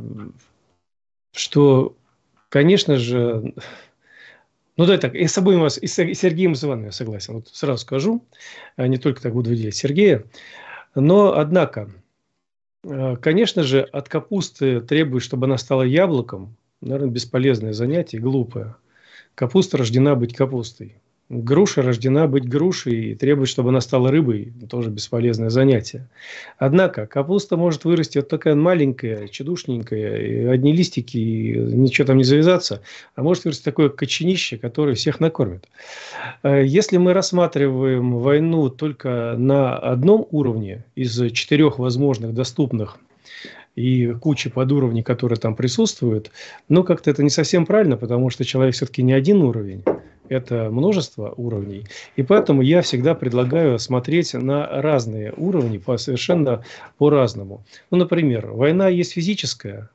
[SPEAKER 3] что, конечно же... Ну, да, так, и с собой, и с Сергеем Ивановым я согласен. Вот сразу скажу, не только так буду выделять Сергея. Но, однако, конечно же, от капусты требует, чтобы она стала яблоком. Наверное, бесполезное занятие, глупое. Капуста рождена быть капустой. Груша рождена быть грушей и требует, чтобы она стала рыбой. Тоже бесполезное занятие. Однако капуста может вырасти вот такая маленькая, чудушненькая, и одни листики, и ничего там не завязаться. А может вырасти такое кочанище, которое всех накормит. Если мы рассматриваем войну только на одном уровне из четырех возможных доступных, и куча подуровней, которые там присутствуют, но как-то это не совсем правильно, потому что человек все-таки не один уровень, это множество уровней. И поэтому я всегда предлагаю смотреть на разные уровни по, совершенно по-разному. Ну, например, война есть физическая,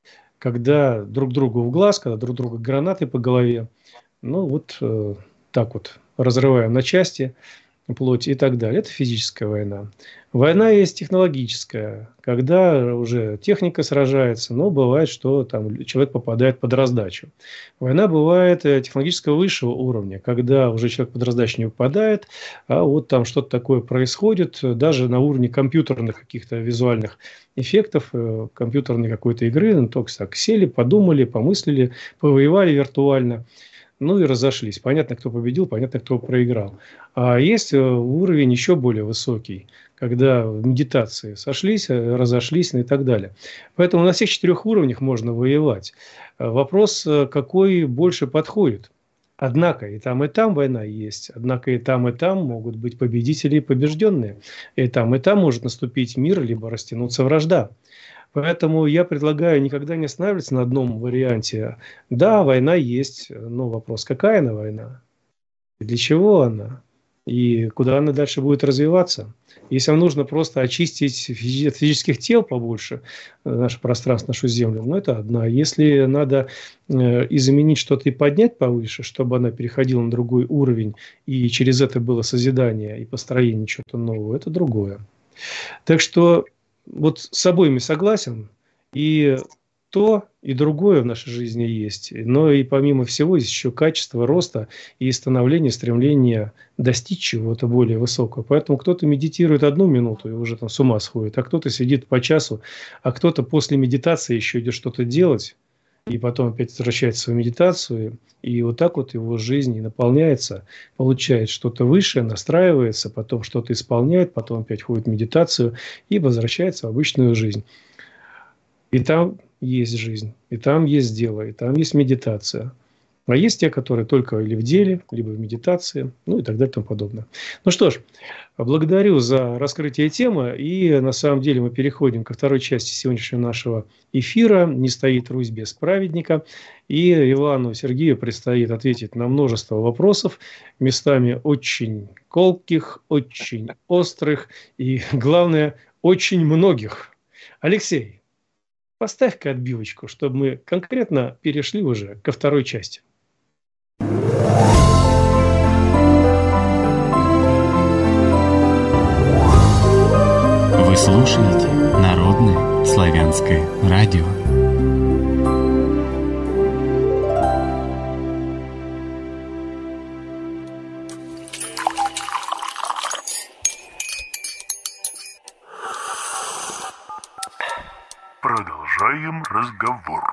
[SPEAKER 3] когда друг другу в глаз, когда друг другу гранаты по голове, ну вот э, так вот разрываем на части плоть и так далее. Это физическая война. Война есть технологическая, когда уже техника сражается, но бывает, что там человек попадает под раздачу. Война бывает технологического высшего уровня, когда уже человек под раздачу не попадает, а вот там что-то такое происходит, даже на уровне компьютерных каких-то визуальных эффектов, компьютерной какой-то игры, ну, только так сели, подумали, помыслили, повоевали виртуально. Ну и разошлись. Понятно, кто победил, понятно, кто проиграл. А есть уровень еще более высокий, когда в медитации сошлись, разошлись, ну и так далее. Поэтому на всех четырех уровнях можно воевать. Вопрос, какой больше подходит. Однако и там, и там война есть. Однако и там, и там могут быть победители и побежденные. И там, и там может наступить мир, либо растянуться вражда. Поэтому я предлагаю никогда не останавливаться на одном варианте. Да, война есть, но вопрос, какая она война? Для чего она? И куда она дальше будет развиваться? Если вам нужно просто очистить от физических тел побольше наше пространство, нашу Землю, ну это одна. Если надо э, изменить что-то и поднять повыше, чтобы она переходила на другой уровень, и через это было созидание и построение чего-то нового, это другое. Так что вот с обоими согласен, и то, и другое в нашей жизни есть. Но и помимо всего есть еще качество роста и становления, стремление достичь чего-то более высокого. Поэтому кто-то медитирует одну минуту и уже там с ума сходит, а кто-то сидит по часу, а кто-то после медитации еще идет что-то делать, и потом опять возвращается в свою медитацию, и вот так вот его жизнь и наполняется, получает что-то высшее, настраивается, потом что-то исполняет, потом опять ходит в медитацию и возвращается в обычную жизнь. И там есть жизнь, и там есть дело, и там есть медитация. А есть те, которые только или в деле, либо в медитации, ну и так далее и тому подобное. Ну что ж, благодарю за раскрытие темы. И на самом деле мы переходим ко второй части сегодняшнего нашего эфира. Не стоит Русь без праведника. И Ивану Сергею предстоит ответить на множество вопросов, местами очень колких, очень острых и, главное, очень многих. Алексей, поставь-ка отбивочку, чтобы мы конкретно перешли уже ко второй части.
[SPEAKER 1] Вы слушаете Народное славянское радио.
[SPEAKER 6] Продолжаем разговор.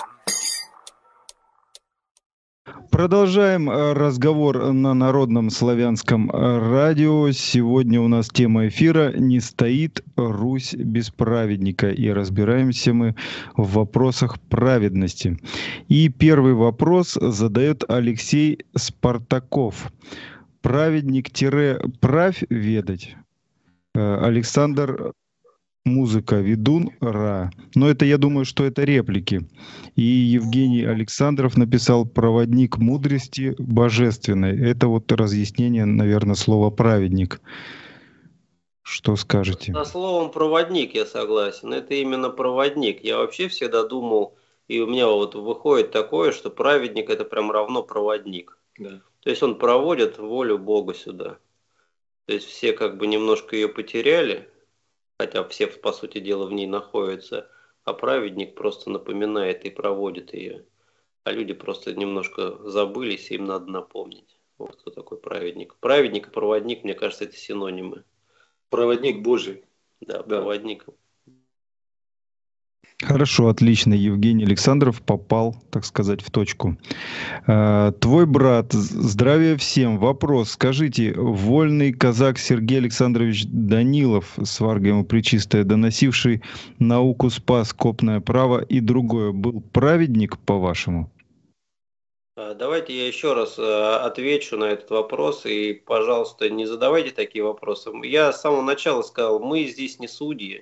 [SPEAKER 2] Продолжаем разговор на Народном славянском радио. Сегодня у нас тема эфира «Не стоит Русь без праведника». И разбираемся мы в вопросах праведности. И первый вопрос задает Алексей Спартаков. Праведник-правь ведать. Александр Музыка, ведун, ра. Но это, я думаю, что это реплики. И Евгений Александров написал «проводник мудрости божественной». Это вот разъяснение, наверное, слова «праведник». Что скажете?
[SPEAKER 5] Со словом «проводник» я согласен. Это именно проводник. Я вообще всегда думал, и у меня вот выходит такое, что праведник – это прям равно проводник. Да. То есть он проводит волю Бога сюда. То есть все как бы немножко ее потеряли, хотя все, по сути дела, в ней находятся, а праведник просто напоминает и проводит ее. А люди просто немножко забылись, и им надо напомнить. Вот кто такой праведник. Праведник и проводник, мне кажется, это синонимы.
[SPEAKER 4] Проводник Божий.
[SPEAKER 5] Да, проводник.
[SPEAKER 2] Хорошо, отлично. Евгений Александров попал, так сказать, в точку. А, твой брат, здравия всем. Вопрос. Скажите, вольный казак Сергей Александрович Данилов, сварга ему пречистая, доносивший науку спас, копное право и другое, был праведник, по-вашему?
[SPEAKER 5] Давайте я еще раз отвечу на этот вопрос. И, пожалуйста, не задавайте такие вопросы. Я с самого начала сказал, мы здесь не судьи.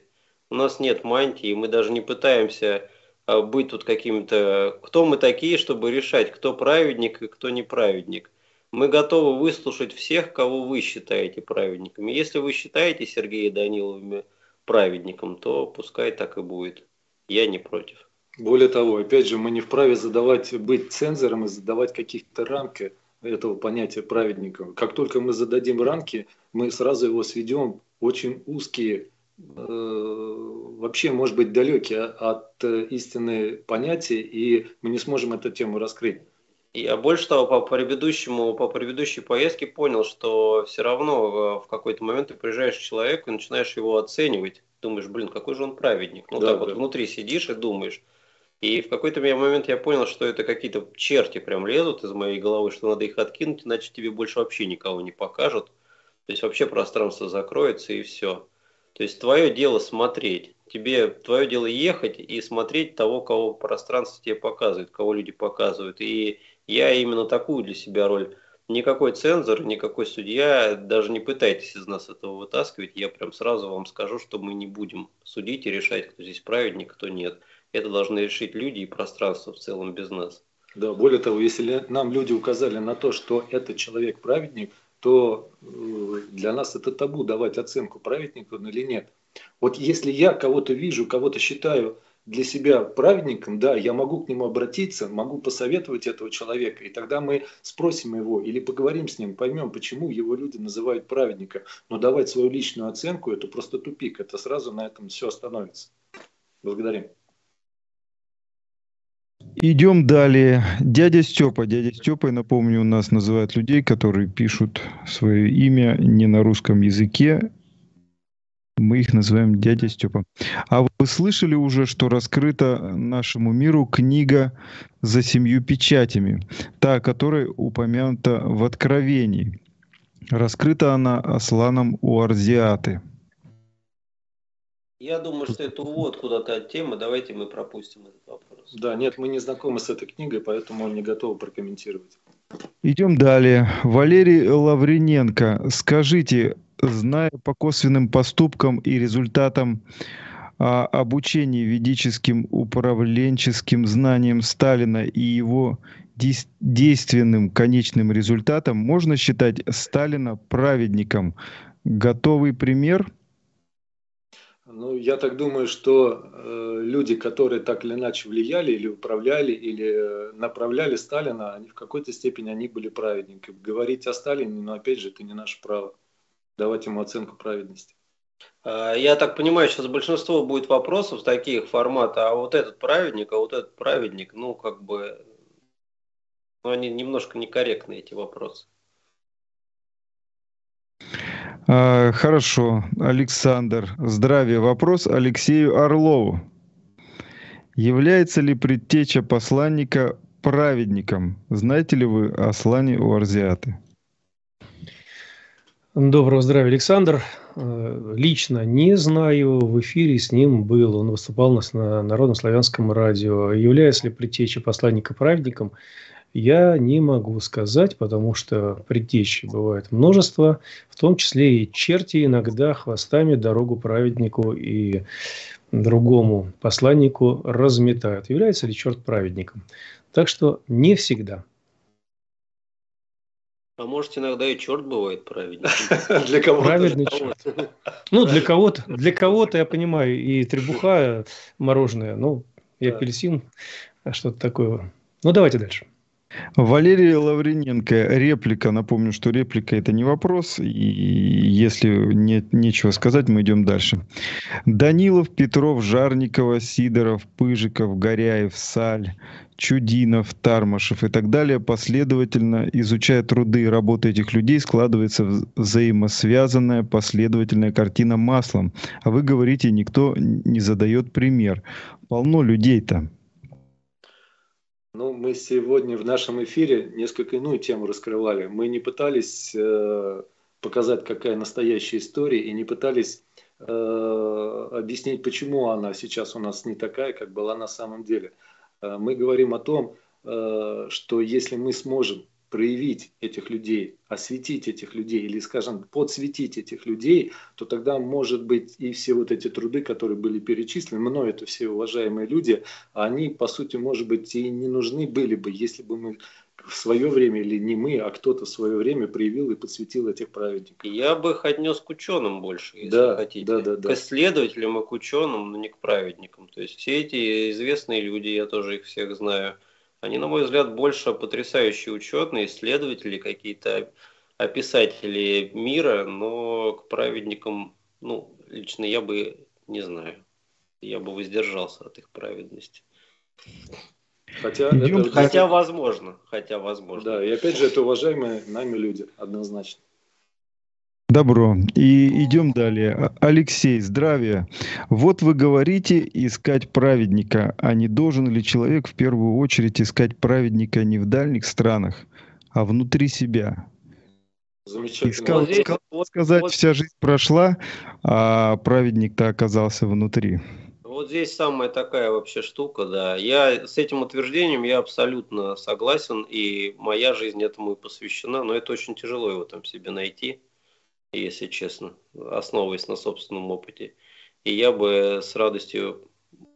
[SPEAKER 5] У нас нет мантии, мы даже не пытаемся а, быть тут какими-то... Кто мы такие, чтобы решать, кто праведник и кто неправедник? Мы готовы выслушать всех, кого вы считаете праведниками. Если вы считаете Сергея Даниловым праведником, то пускай так и будет. Я не против.
[SPEAKER 4] Более того, опять же, мы не вправе задавать, быть цензором и задавать какие-то рамки этого понятия праведника. Как только мы зададим рамки, мы сразу его сведем очень узкие, вообще, может быть, далекие от истины понятия, и мы не сможем эту тему раскрыть.
[SPEAKER 5] Я больше того, по предыдущему, по предыдущей поездке понял, что все равно в какой-то момент ты приезжаешь к человеку и начинаешь его оценивать. Думаешь, блин, какой же он праведник. Ну, да, так да. Вот внутри сидишь и думаешь. И в какой-то момент я понял, что это какие-то черти прям лезут из моей головы, что надо их откинуть, иначе тебе больше вообще никого не покажут. То есть вообще пространство закроется и все. То есть твое дело смотреть. Тебе твое дело ехать и смотреть того, кого пространство тебе показывает, кого люди показывают. И я именно такую для себя роль. Никакой цензор, никакой судья, даже не пытайтесь из нас этого вытаскивать. Я прям сразу вам скажу, что мы не будем судить и решать, кто здесь праведник, кто нет. Это должны решить люди и пространство в целом без нас.
[SPEAKER 4] Да, более того, если нам люди указали на то, что этот человек праведник, то для нас это табу давать оценку, праведник он или нет. Вот если я кого-то вижу, кого-то считаю для себя праведником, да, я могу к нему обратиться, могу посоветовать этого человека, и тогда мы спросим его или поговорим с ним, поймем, почему его люди называют праведником. Но давать свою личную оценку – это просто тупик, это сразу на этом все остановится. Благодарим.
[SPEAKER 2] Идем далее. Дядя Степа. Дядя Степой, напомню, у нас называют людей, которые пишут свое имя не на русском языке. Мы их называем дядя Степа. А вы слышали уже, что раскрыта нашему миру книга «За семью печатями», та, которая упомянута в Откровении. Раскрыта она Асланом Уарзиаты.
[SPEAKER 5] Я думаю, что это увод куда-то от темы. Давайте мы пропустим этот вопрос.
[SPEAKER 4] Да, нет, мы не знакомы с этой книгой, поэтому не готовы прокомментировать.
[SPEAKER 2] Идем далее. Валерий Лавриненко. Скажите, зная по косвенным поступкам и результатам а, обучения ведическим управленческим знаниям Сталина и его дес- действенным конечным результатом, можно считать Сталина праведником? Готовый пример?
[SPEAKER 4] Ну, я так думаю, что э, люди, которые так или иначе влияли или управляли, или направляли Сталина, они в какой-то степени они были праведниками. Говорить о Сталине, но опять же, это не наше право давать ему оценку праведности.
[SPEAKER 5] Я так понимаю, сейчас большинство будет вопросов таких формата, а вот этот праведник, а вот этот праведник, ну, как бы, ну, они немножко некорректны, эти вопросы.
[SPEAKER 2] А, хорошо. Александр. Здравия. Вопрос Алексею Орлову. Является ли предтеча посланника праведником? Знаете ли вы о Аслане Уарзиате?
[SPEAKER 3] Доброго здравия, Александр. Лично не знаю, в эфире с ним был, он выступал у нас на Народном славянском радио. Является ли предтеча посланника праведником? Я не могу сказать, потому что предтечи бывает множество, в том числе и черти иногда хвостами дорогу праведнику и другому посланнику разметают. Является ли черт праведником? Так что не всегда.
[SPEAKER 5] А может, иногда и черт бывает праведником?
[SPEAKER 4] Для кого-то.
[SPEAKER 3] Праведный черт. Ну, для кого-то, для кого-то, я понимаю, и требуха мороженое, ну, и апельсин, что-то такое. Ну, давайте дальше.
[SPEAKER 2] Валерий Лавриненко. Реплика. Напомню, что реплика – это не вопрос. И если нет нечего сказать, мы идем дальше. Данилов, Петров, Жарникова, Сидоров, Пыжиков, Горяев, Саль, Чудинов, Тармашев и так далее. Последовательно, изучая труды и работы этих людей, складывается взаимосвязанная последовательная картина маслом. А вы говорите, никто не задает пример. Полно людей-то.
[SPEAKER 4] Ну, мы сегодня в нашем эфире несколько иную тему раскрывали. Мы не пытались э, показать, какая настоящая история, и не пытались э, объяснить, почему она сейчас у нас не такая, как была на самом деле. Э, мы говорим о том, э, что если мы сможем проявить этих людей, осветить этих людей или, скажем, подсветить этих людей, то тогда, может быть, и все вот эти труды, которые были перечислены, мной это все уважаемые люди, они, по сути, может быть, и не нужны были бы, если бы мы в свое время, или не мы, а кто-то в свое время проявил и подсветил этих праведников.
[SPEAKER 5] Я бы их отнес к ученым больше, если
[SPEAKER 4] да,
[SPEAKER 5] хотите.
[SPEAKER 4] Да, да, да.
[SPEAKER 5] К исследователям и к ученым, но не к праведникам. То есть все эти известные люди, я тоже их всех знаю, они, на мой взгляд, больше потрясающие ученые, исследователи, какие-то описатели мира, но к праведникам, ну, лично я бы не знаю. Я бы воздержался от их праведности.
[SPEAKER 4] Хотя,
[SPEAKER 2] Идем,
[SPEAKER 4] это,
[SPEAKER 5] хотя возможно, хотя возможно.
[SPEAKER 4] Да, и опять же, это уважаемые нами люди, однозначно.
[SPEAKER 2] Добро. И идем далее. Алексей, здравия. Вот вы говорите искать праведника, а не должен ли человек в первую очередь искать праведника не в дальних странах, а внутри себя?
[SPEAKER 4] Замечательно.
[SPEAKER 2] Искал,
[SPEAKER 5] Вот здесь,
[SPEAKER 2] искал,
[SPEAKER 5] вот,
[SPEAKER 2] сказать,
[SPEAKER 5] вот,
[SPEAKER 2] вся жизнь прошла, а праведник-то оказался внутри.
[SPEAKER 5] Вот здесь самая такая вообще штука, да. Я с этим утверждением я абсолютно согласен, и моя жизнь этому и посвящена, но это очень тяжело его там себе найти, если честно, основываясь на собственном опыте. И я бы с радостью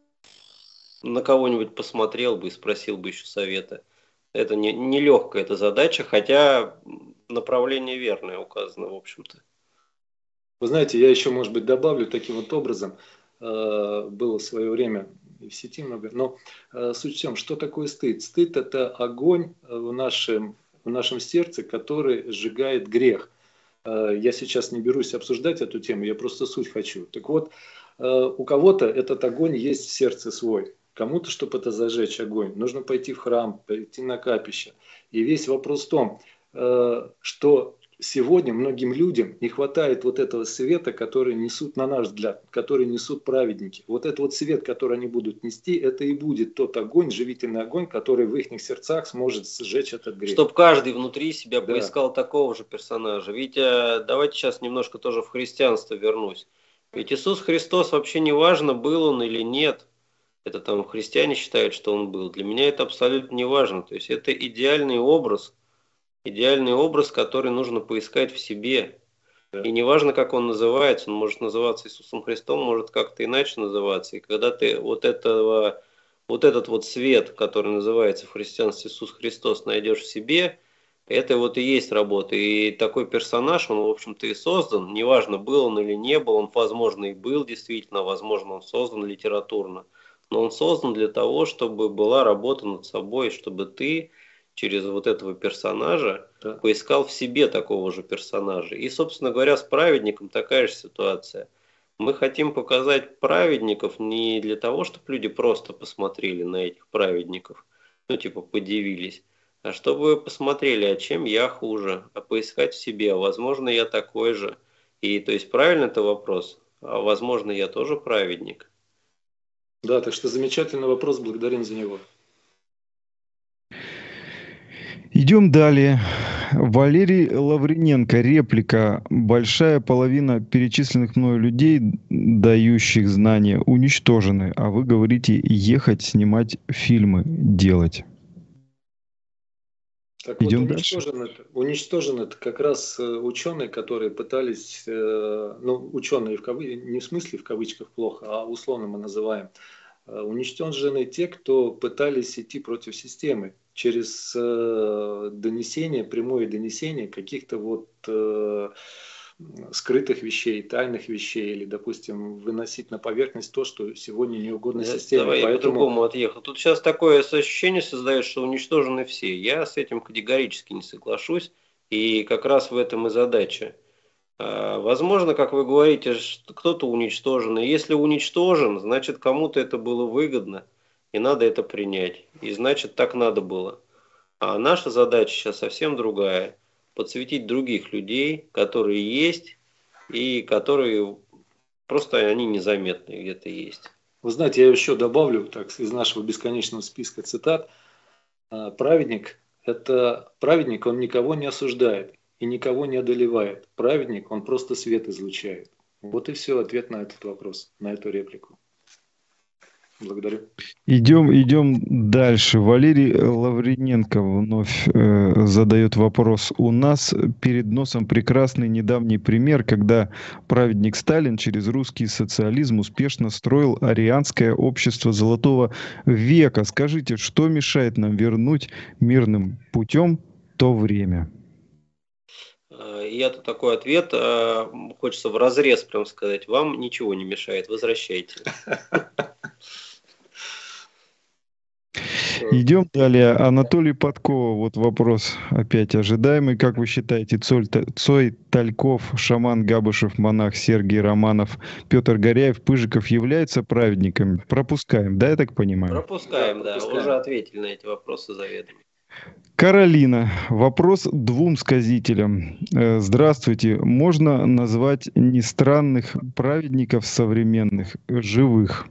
[SPEAKER 5] на кого-нибудь посмотрел бы и спросил бы еще совета. Это не, не легкая эта задача, хотя направление верное указано, в общем-то.
[SPEAKER 4] Вы знаете, я еще, может быть, добавлю таким вот образом. Было в свое время и в сети много. Но суть в чем, что такое стыд? Стыд – это огонь в нашем, в нашем сердце, который сжигает грех. Я сейчас не берусь обсуждать эту тему, я просто суть хочу. Так вот, у кого-то этот огонь есть в сердце свой. Кому-то, чтобы это зажечь огонь, нужно пойти в храм, пойти на капище. И весь вопрос в том, что сегодня многим людям не хватает вот этого света, который несут, на наш взгляд, который несут праведники. Вот этот вот свет, который они будут нести, это и будет тот огонь, живительный огонь, который в их сердцах сможет сжечь этот грех.
[SPEAKER 5] Чтоб каждый внутри себя
[SPEAKER 4] Да.
[SPEAKER 5] поискал такого же персонажа. Ведь давайте сейчас немножко тоже в христианство вернусь. Ведь Иисус Христос вообще не важно, был он или нет. Это там христиане считают, что он был. Для меня это абсолютно не важно. То есть это идеальный образ, идеальный образ, который нужно поискать в себе. Да. И неважно, как он называется, он может называться Иисусом Христом, может как-то иначе называться. И когда ты вот, этого, вот этот вот свет, который называется в христианстве Иисус Христос, найдешь в себе, это вот и есть работа. И такой персонаж, он, в общем-то, и создан. Неважно, был он или не был, он, возможно, и был действительно, возможно, он создан литературно. Но он создан для того, чтобы была работа над собой, чтобы ты через вот этого персонажа да. поискал в себе такого же персонажа. И, собственно говоря, с праведником такая же ситуация. Мы хотим показать праведников не для того, чтобы люди просто посмотрели на этих праведников, ну типа подивились, а чтобы посмотрели, а чем я хуже, а поискать в себе, а возможно я такой же. И то есть правильно это вопрос, а возможно я тоже праведник.
[SPEAKER 4] Да, так что замечательный вопрос, благодарим за него.
[SPEAKER 2] Идем далее. Валерий Лавриненко. Реплика. Большая половина перечисленных мною людей, дающих знания, уничтожены. А вы говорите ехать, снимать фильмы, делать.
[SPEAKER 4] Так
[SPEAKER 2] Идем
[SPEAKER 4] вот,
[SPEAKER 2] дальше.
[SPEAKER 4] уничтожен это, уничтожен это как раз ученые, которые пытались, ну, ученые в кавы... не в смысле в кавычках плохо, а условно мы называем, уничтожены те, кто пытались идти против системы через донесение, прямое донесение каких-то вот скрытых вещей, тайных вещей, или, допустим, выносить на поверхность то, что сегодня не угодно системе.
[SPEAKER 5] Давай
[SPEAKER 4] Поэтому...
[SPEAKER 5] я по-другому отъехал. Тут сейчас такое ощущение создает, что уничтожены все. Я с этим категорически не соглашусь, и как раз в этом и задача. Возможно, как вы говорите, кто-то уничтожен. И если уничтожен, значит, кому-то это было выгодно, и надо это принять. И значит, так надо было. А наша задача сейчас совсем другая. Подсветить других людей, которые есть, и которые просто они незаметны где-то есть.
[SPEAKER 4] Вы знаете, я еще добавлю так, из нашего бесконечного списка цитат. Праведник, это праведник, он никого не осуждает и никого не одолевает. Праведник, он просто свет излучает. Вот и все, ответ на этот вопрос, на эту реплику. Благодарю.
[SPEAKER 2] Идем, идем дальше. Валерий Лавриненко вновь э, задает вопрос. У нас перед носом прекрасный недавний пример, когда праведник Сталин через русский социализм успешно строил арианское общество Золотого века. Скажите, что мешает нам вернуть мирным путем то время?
[SPEAKER 5] Я-то такой ответ, хочется вразрез прям сказать, вам ничего не мешает, возвращайте.
[SPEAKER 2] Идем далее. Анатолий Подкова. Вот вопрос опять ожидаемый. Как вы считаете, Цой, Цой Тальков, Шаман Габышев, монах Сергей Романов, Петр Горяев, Пыжиков являются праведниками? Пропускаем, да, я так понимаю?
[SPEAKER 5] Пропускаем, да. Пропускаем. Уже ответили на эти вопросы заведомо.
[SPEAKER 2] Каролина. Вопрос двум сказителям. Здравствуйте. Можно назвать нестранных праведников современных живых?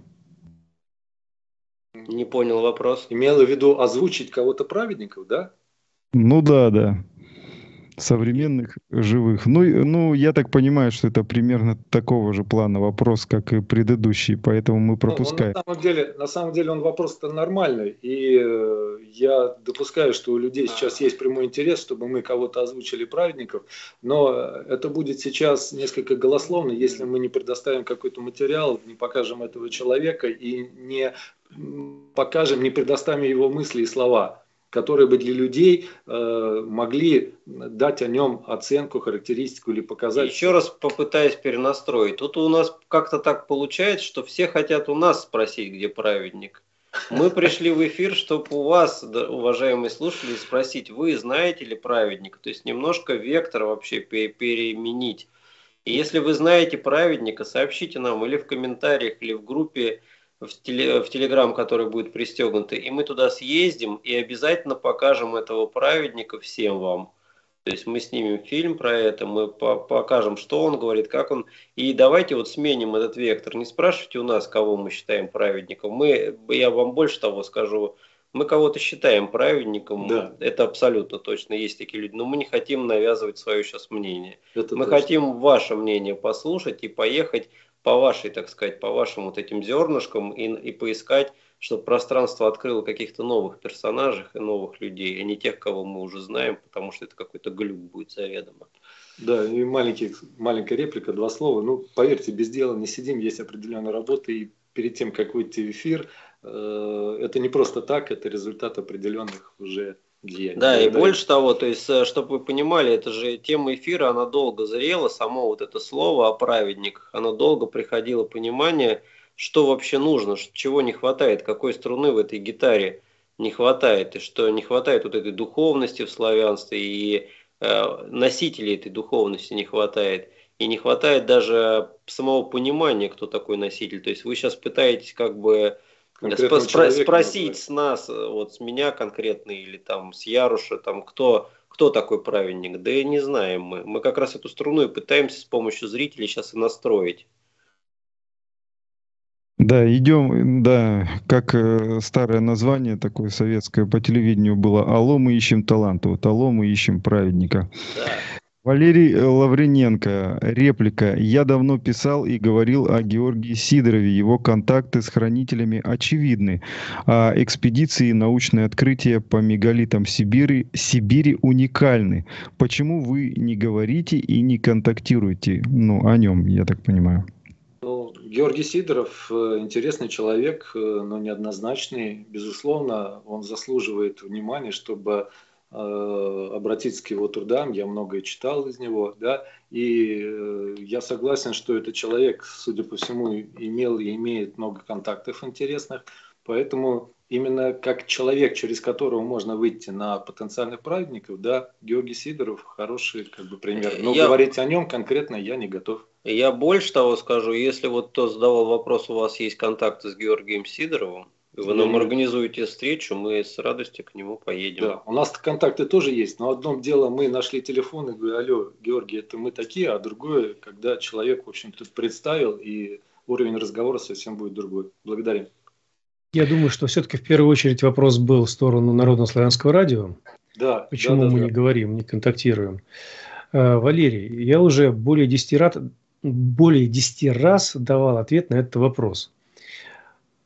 [SPEAKER 5] Не понял вопрос.
[SPEAKER 4] Имела в виду озвучить кого-то праведников, да?
[SPEAKER 2] Ну да, да. Современных живых. Ну, ну, я так понимаю, что это примерно такого же плана вопрос, как и предыдущий, поэтому мы пропускаем.
[SPEAKER 4] Ну, на самом деле, на самом деле он вопрос-то нормальный, и э, я допускаю, что у людей сейчас есть прямой интерес, чтобы мы кого-то озвучили праведников, но это будет сейчас несколько голословно, если мы не предоставим какой-то материал, не покажем этого человека и не покажем, не предоставим его мысли и слова, которые бы для людей э, могли дать о нем оценку, характеристику или показать.
[SPEAKER 5] Еще раз попытаюсь перенастроить. Тут у нас как-то так получается, что все хотят у нас спросить, где праведник. Мы пришли в эфир, чтобы у вас, уважаемые слушатели, спросить, вы знаете ли праведника? То есть немножко вектор вообще переменить. И если вы знаете праведника, сообщите нам или в комментариях, или в группе, в, теле, в Телеграм, который будет пристегнутый, и мы туда съездим и обязательно покажем этого праведника всем вам. То есть мы снимем фильм про это, мы по покажем, что он говорит, как он. И давайте вот сменим этот вектор. Не спрашивайте у нас, кого мы считаем праведником. Мы, я вам больше того скажу, мы кого-то считаем праведником. Да. Это абсолютно точно, есть такие люди. Но мы не хотим навязывать свое сейчас мнение. Это мы точно. Хотим ваше мнение послушать и поехать по вашей, так сказать, по вашим вот этим зернышкам и, и поискать, чтобы пространство открыло каких-то новых персонажей и новых людей, а не тех, кого мы уже знаем, потому что это какой-то глюк будет заведомо.
[SPEAKER 4] Да, и маленький, маленькая реплика, два слова. Ну, поверьте, без дела не сидим, есть определенная работа, и перед тем, как выйти в эфир, э, это не просто так, это результат определенных уже деяний.
[SPEAKER 5] Да, и больше того, то есть, чтобы вы понимали, это же тема эфира, она долго зрела, само вот это слово о праведниках, оно долго приходило понимание, что вообще нужно, чего не хватает, какой струны в этой гитаре не хватает, и что не хватает вот этой духовности в славянстве, и э, носителей этой духовности не хватает, и не хватает даже самого понимания, кто такой носитель. То есть вы сейчас пытаетесь как бы спро спро спросить с нас, вот с меня конкретно, или там с Яруша, там кто, кто такой праведник, да и не знаем мы. Мы как раз эту струну и пытаемся с помощью зрителей сейчас и настроить.
[SPEAKER 2] Да, идем, да, как э, старое название такое советское по телевидению было «Алло, мы ищем таланта», вот «Алло, мы ищем праведника».
[SPEAKER 5] Да.
[SPEAKER 2] Валерий Лавриненко, реплика. Я давно писал и говорил о Георгии Сидорове. Его контакты с хранителями очевидны. А экспедиции и научные открытия по мегалитам Сибири, Сибири уникальны. Почему вы не говорите и не контактируете, ну, о нем, я так понимаю?
[SPEAKER 4] Ну, Георгий Сидоров интересный человек, но неоднозначный. Безусловно, он заслуживает внимания, чтобы обратиться к его трудам. Я многое читал из него, да, и я согласен, что этот человек, судя по всему, имел и имеет много контактов интересных, поэтому именно как человек, через которого можно выйти на потенциальных праведников, да, Георгий Сидоров хороший как бы пример. Но я... говорить о нем конкретно я не готов.
[SPEAKER 5] Я больше того скажу, если вот кто задавал вопрос, у вас есть контакты с Георгием Сидоровым, вы нам организуете встречу, мы с радостью к нему поедем.
[SPEAKER 4] Да, у нас контакты тоже есть, но одно дело, мы нашли телефон и говорю: алло, Георгий, это мы такие, а другое, когда человек, в общем-то, представил, и уровень разговора совсем будет другой. Благодарим.
[SPEAKER 3] Я думаю, что все-таки в первую очередь вопрос был в сторону Народно-славянского радио.
[SPEAKER 4] Да.
[SPEAKER 3] Почему
[SPEAKER 4] да, да,
[SPEAKER 3] мы
[SPEAKER 4] да.
[SPEAKER 3] не говорим, не контактируем? Валерий, я уже более десяти раз, более десяти раз давал ответ на этот вопрос.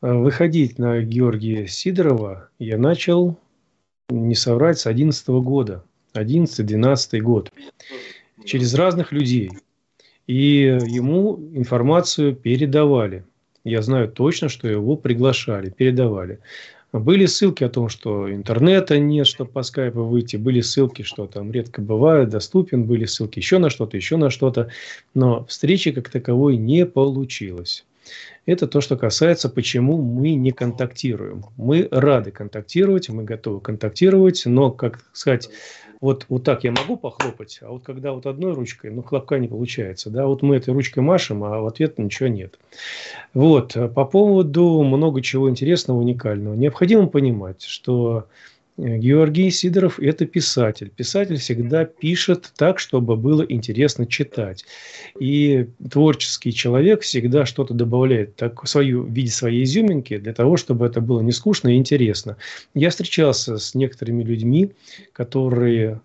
[SPEAKER 3] выходить на Георгия Сидорова я начал, не соврать, с одиннадцатого года. одиннадцатый-двенадцатый год. Через разных людей. И ему информацию передавали. Я знаю точно, что его приглашали, передавали. Были ссылки о том, что интернета нет, чтобы по скайпу выйти. Были ссылки, что там редко бывает, доступен. Были ссылки еще на что-то, еще на что-то. Но встречи как таковой не получилось. Это то, что касается, почему мы не контактируем. Мы рады контактировать, мы готовы контактировать, но, как сказать, вот, вот так я могу похлопать, а вот когда вот одной ручкой, ну, хлопка не получается. Да? Вот мы этой ручкой машем, а в ответ ничего нет. Вот. По поводу много чего интересного, уникального. Необходимо понимать, что Георгий Сидоров – это писатель. Писатель всегда пишет так, чтобы было интересно читать. И творческий человек всегда что-то добавляет так, свою, в виде своей изюминки для того, чтобы это было не скучно и интересно. Я встречался с некоторыми людьми, которые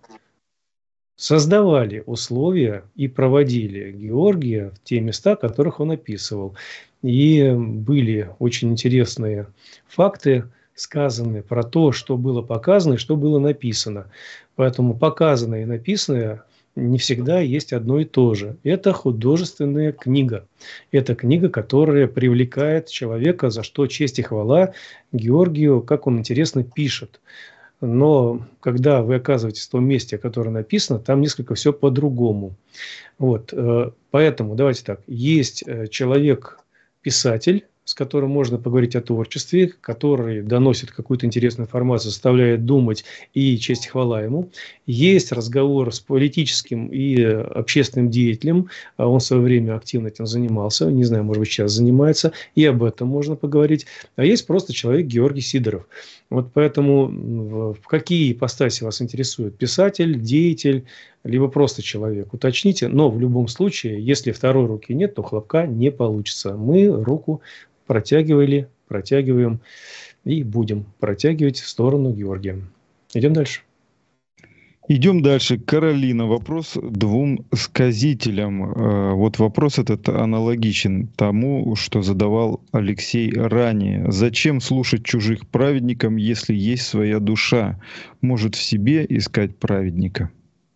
[SPEAKER 3] создавали условия и проводили Георгия в те места, в которых он описывал. И были очень интересные факты, сказаны про то, что было показано и что было написано. Поэтому показанное и написанное не всегда есть одно и то же. Это художественная книга. Это книга, которая привлекает человека, за что честь и хвала Георгию, как он интересно пишет. Но когда вы оказываетесь в том месте, о котором написано, там несколько все по-другому. Вот. Поэтому давайте так. Есть человек-писатель, с которым можно поговорить о творчестве, который доносит какую-то интересную информацию, заставляет думать, и честь и хвала ему. Есть разговор с политическим и общественным деятелем, он в свое время активно этим занимался, не знаю, может быть, сейчас занимается, и об этом можно поговорить. А есть просто человек Георгий Сидоров. Вот поэтому в какие ипостаси вас интересует? Писатель, деятель, либо просто человек? Уточните, но в любом случае, если второй руки нет, то хлопка не получится. Мы руку протягивали, протягиваем и будем протягивать в сторону Георгия. Идем дальше.
[SPEAKER 2] Идем дальше. Каролина. Вопрос двум сказителям. Вот вопрос этот аналогичен тому, что задавал Алексей ранее. Зачем слушать чужих праведникам, если есть своя душа? Может в себе искать праведника?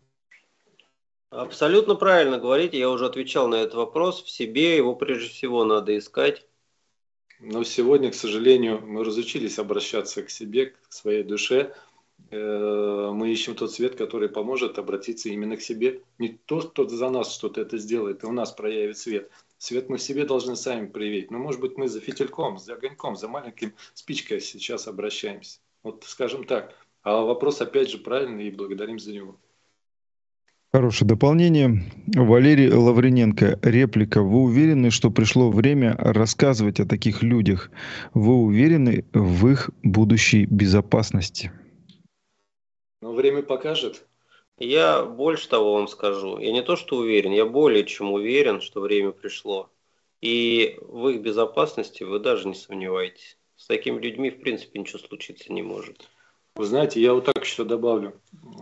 [SPEAKER 5] Абсолютно правильно говорите. Я уже отвечал на этот вопрос. В себе его прежде всего надо искать.
[SPEAKER 4] Но сегодня, к сожалению, мы разучились обращаться к себе, к своей душе. Мы ищем тот свет, который поможет обратиться именно к себе. Не тот, кто за нас что-то это сделает, и у нас проявит свет. Свет мы в себе должны сами проявить. Но, может быть, мы за фитильком, за огоньком, за маленьким спичкой сейчас обращаемся. Вот скажем так. А вопрос опять же правильный, и благодарим за него.
[SPEAKER 2] Хорошее дополнение. Валерий Лавриненко. Реплика. Вы уверены, что пришло время рассказывать о таких людях? Вы уверены в их будущей безопасности?
[SPEAKER 4] Но время покажет.
[SPEAKER 5] Я больше того вам скажу. Я не то, что уверен, я более чем уверен, что время пришло. И в их безопасности вы даже не сомневайтесь. С такими людьми, в принципе, ничего случиться не может.
[SPEAKER 4] Вы знаете, я вот так еще добавлю.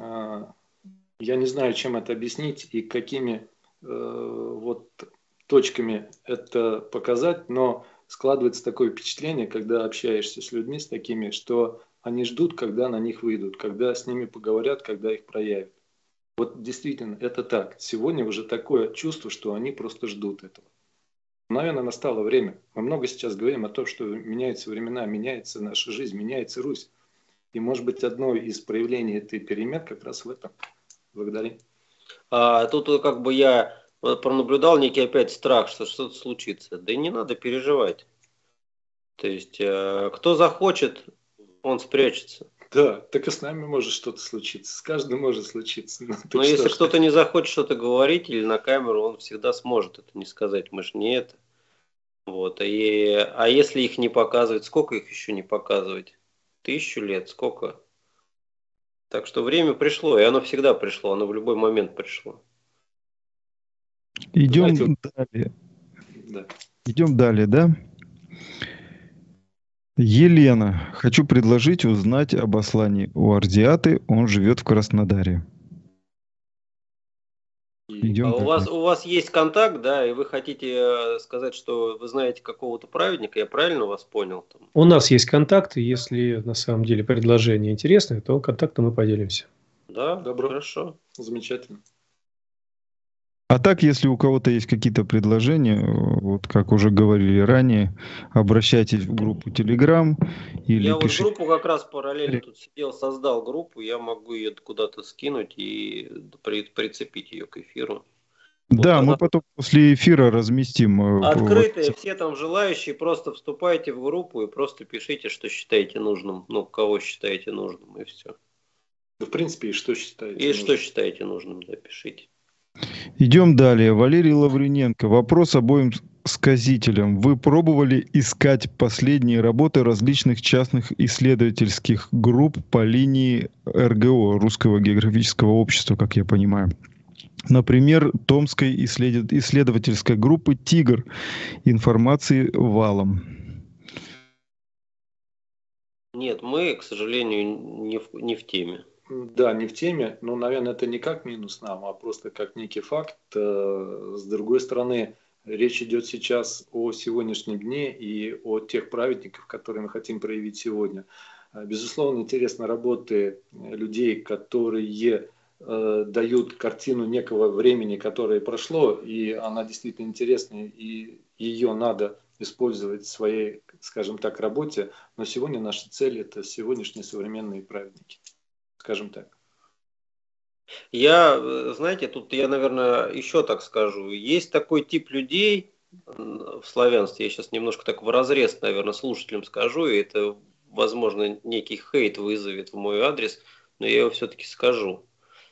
[SPEAKER 4] Я не знаю, чем это объяснить и какими э, вот точками это показать, но складывается такое впечатление, когда общаешься с людьми, с такими, что они ждут, когда на них выйдут, когда с ними поговорят, когда их проявят. Вот действительно, это так. Сегодня уже такое чувство, что они просто ждут этого. Наверное, настало время. Мы много сейчас говорим о том, что меняются времена, меняется наша жизнь, меняется Русь. И, может быть, одно из проявлений этой перемен как раз в этом. Благодарю.
[SPEAKER 5] А тут как бы я пронаблюдал некий опять страх, что что-то случится. Да и не надо переживать. То есть, кто захочет, он спрячется.
[SPEAKER 4] Да, так и с нами может что-то случиться. С каждым может случиться. Ну,
[SPEAKER 5] Но если кто-то не захочет что-то говорить или на камеру, он всегда сможет это не сказать. Мы ж не это. Вот. И, а если их не показывать, сколько их еще не показывать? Тысячу лет, сколько? Так что время пришло, и оно всегда пришло, оно в любой момент пришло.
[SPEAKER 2] Идем
[SPEAKER 4] Знаете,
[SPEAKER 2] далее.
[SPEAKER 4] Да.
[SPEAKER 2] Идем далее, да? Елена. Хочу предложить узнать об Аслане Уардиаты. Он живет в Краснодаре. Идем
[SPEAKER 5] А у
[SPEAKER 2] далее.
[SPEAKER 5] вас, у вас есть контакт, да, и вы хотите э, сказать, что вы знаете какого-то праведника, я правильно вас понял? Там?
[SPEAKER 3] У нас есть контакты, если на самом деле предложение интересное, то контактом мы поделимся.
[SPEAKER 5] Да,
[SPEAKER 4] Добро.
[SPEAKER 5] хорошо.
[SPEAKER 4] Замечательно.
[SPEAKER 2] А так, если у кого-то есть какие-то предложения, вот как уже говорили ранее, обращайтесь в группу Telegram или
[SPEAKER 5] Я вот
[SPEAKER 2] пишите.
[SPEAKER 5] группу как раз параллельно тут сидел, создал группу, я могу ее куда-то скинуть и при- прицепить ее к эфиру.
[SPEAKER 2] Да,
[SPEAKER 5] Вот
[SPEAKER 2] мы
[SPEAKER 5] она
[SPEAKER 2] потом после эфира разместим. э,
[SPEAKER 5] открытая,
[SPEAKER 2] вот.
[SPEAKER 5] все там желающие, просто вступайте в группу и просто пишите, что считаете нужным, ну, кого считаете нужным, и все.
[SPEAKER 4] Да, в принципе, и что считаете?
[SPEAKER 5] И
[SPEAKER 4] нужным?
[SPEAKER 5] что считаете нужным, да, пишите.
[SPEAKER 2] Идем далее. Валерий Лавриненко. Вопрос обоим сказителям. Вы пробовали искать последние работы различных частных исследовательских групп по линии эр гэ о, Русского географического общества, как я понимаю? Например, Томской исслед- исследовательской группы «Тигр». Информации валом.
[SPEAKER 5] Нет, мы, к сожалению, не в, не в теме.
[SPEAKER 4] Да, не в теме, но, наверное, это не как минус нам, а просто как некий факт. Э, С другой стороны, речь идет сейчас о сегодняшнем дне и о тех праведниках, которые мы хотим проявить сегодня. Э, Безусловно, интересны работы людей, которые э, дают картину некого времени, которое прошло, и она действительно интересная, и ее надо использовать в своей, скажем так, работе. Но сегодня наша цель – это сегодняшние современные праведники. Скажем так.
[SPEAKER 5] Я, э, знаете, тут я, наверное, еще так скажу. Есть такой тип людей м, в славянстве, я сейчас немножко так вразрез, наверное, слушателям скажу, и это, возможно, некий хейт вызовет в мой адрес, но я его все-таки скажу.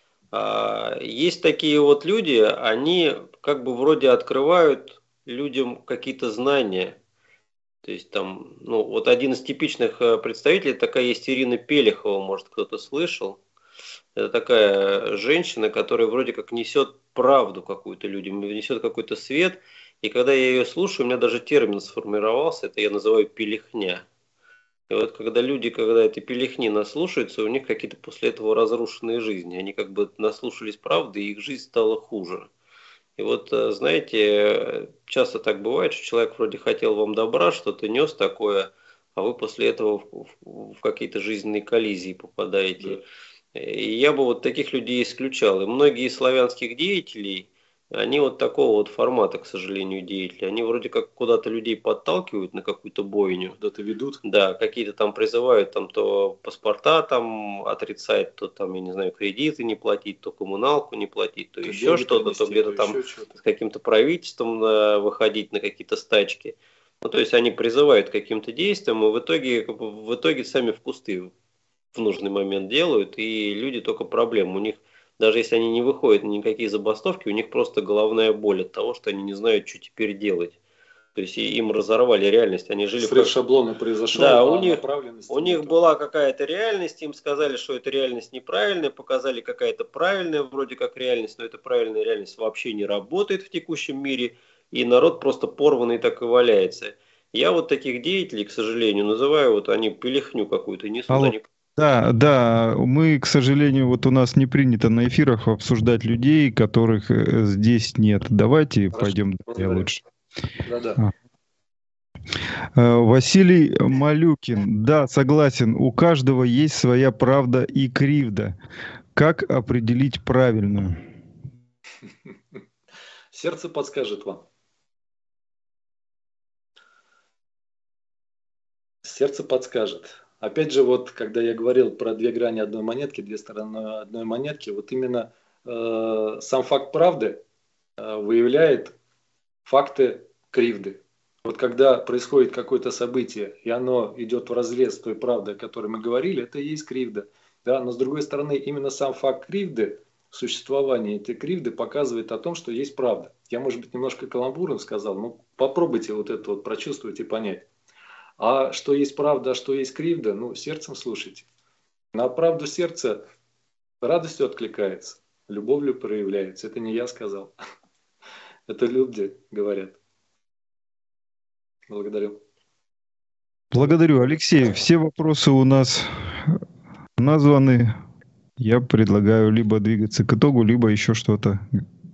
[SPEAKER 5] А, Есть такие вот люди, они как бы вроде открывают людям какие-то знания. То есть там, ну, вот один из типичных э, представителей, такая есть Ирина Пелехова, может, кто-то слышал. Это такая женщина, которая вроде как несет правду какую-то людям, несет какой-то свет. И когда я ее слушаю, у меня даже термин сформировался, это я называю пелехня. И вот когда люди, когда этой пелехни наслушаются, у них какие-то после этого разрушенные жизни. Они как бы наслушались правды, и их жизнь стала хуже. И вот, э, знаете, часто так бывает, что человек вроде хотел вам добра, что-то нес такое, а вы после этого в, в- в какие-то жизненные коллизии попадаете. И я бы вот таких людей исключал. И многие из славянских деятелей, они вот такого вот формата, к сожалению, деятели. Они вроде как куда-то людей подталкивают на какую-то бойню.
[SPEAKER 4] Куда-то ведут.
[SPEAKER 5] Да, какие-то там призывают там то паспорта там отрицать, то там, я не знаю, кредиты не платить, то коммуналку не платить, то,
[SPEAKER 4] То
[SPEAKER 5] еще
[SPEAKER 4] деньги
[SPEAKER 5] что-то,
[SPEAKER 4] принести,
[SPEAKER 5] то где-то
[SPEAKER 4] то
[SPEAKER 5] там
[SPEAKER 4] еще что-то.
[SPEAKER 5] с каким-то правительством э, выходить на какие-то стачки. Ну, то есть они призывают к каким-то действиям, и в итоге, как бы, в итоге сами в кусты в нужный момент делают, и люди только проблемы. У них, даже если они не выходят на никакие забастовки, у них просто головная боль от того, что они не знают, что теперь делать. То есть и- им разорвали реальность, они жили...
[SPEAKER 4] Срыв
[SPEAKER 5] как-
[SPEAKER 4] шаблона произошел,
[SPEAKER 5] Да,
[SPEAKER 4] а
[SPEAKER 5] у них,
[SPEAKER 4] направленности
[SPEAKER 5] у них
[SPEAKER 4] нету.
[SPEAKER 5] была какая-то реальность, им сказали, что эта реальность неправильная, показали какая-то правильная вроде как реальность, но эта правильная реальность вообще не работает в текущем мире, и народ просто порванный так и валяется. Я вот таких деятелей, к сожалению, называю, вот они пелехню какую-то несут,
[SPEAKER 2] Алло.
[SPEAKER 5] они...
[SPEAKER 2] Да, да, мы, к сожалению, вот у нас не принято на эфирах обсуждать людей, которых э, здесь нет. Давайте
[SPEAKER 4] Хорошо,
[SPEAKER 2] пойдем далее
[SPEAKER 4] благодарю.
[SPEAKER 2] лучше.
[SPEAKER 4] Да-да.
[SPEAKER 2] А. Э, Василий Малюкин. Да, согласен, у каждого есть своя правда и кривда. Как определить правильную?
[SPEAKER 4] Сердце подскажет вам. Сердце подскажет. Опять же, вот когда я говорил про две грани одной монетки, две стороны одной монетки, вот именно э, сам факт правды э, выявляет факты кривды. Вот когда происходит какое-то событие, и оно идет вразрез с той правдой, о которой мы говорили, это и есть кривда. Да? Но с другой стороны, именно сам факт кривды, существование этой кривды показывает о том, что есть правда. Я, может быть, немножко каламбуром сказал, но попробуйте вот это вот прочувствовать и понять. А что есть правда, а что есть кривда, ну, сердцем слушайте. На правду сердце радостью откликается, любовью проявляется. Это не я сказал. Это люди говорят. Благодарю.
[SPEAKER 2] Благодарю, Алексей. Все вопросы у нас названы. Я предлагаю либо двигаться к итогу, либо еще что-то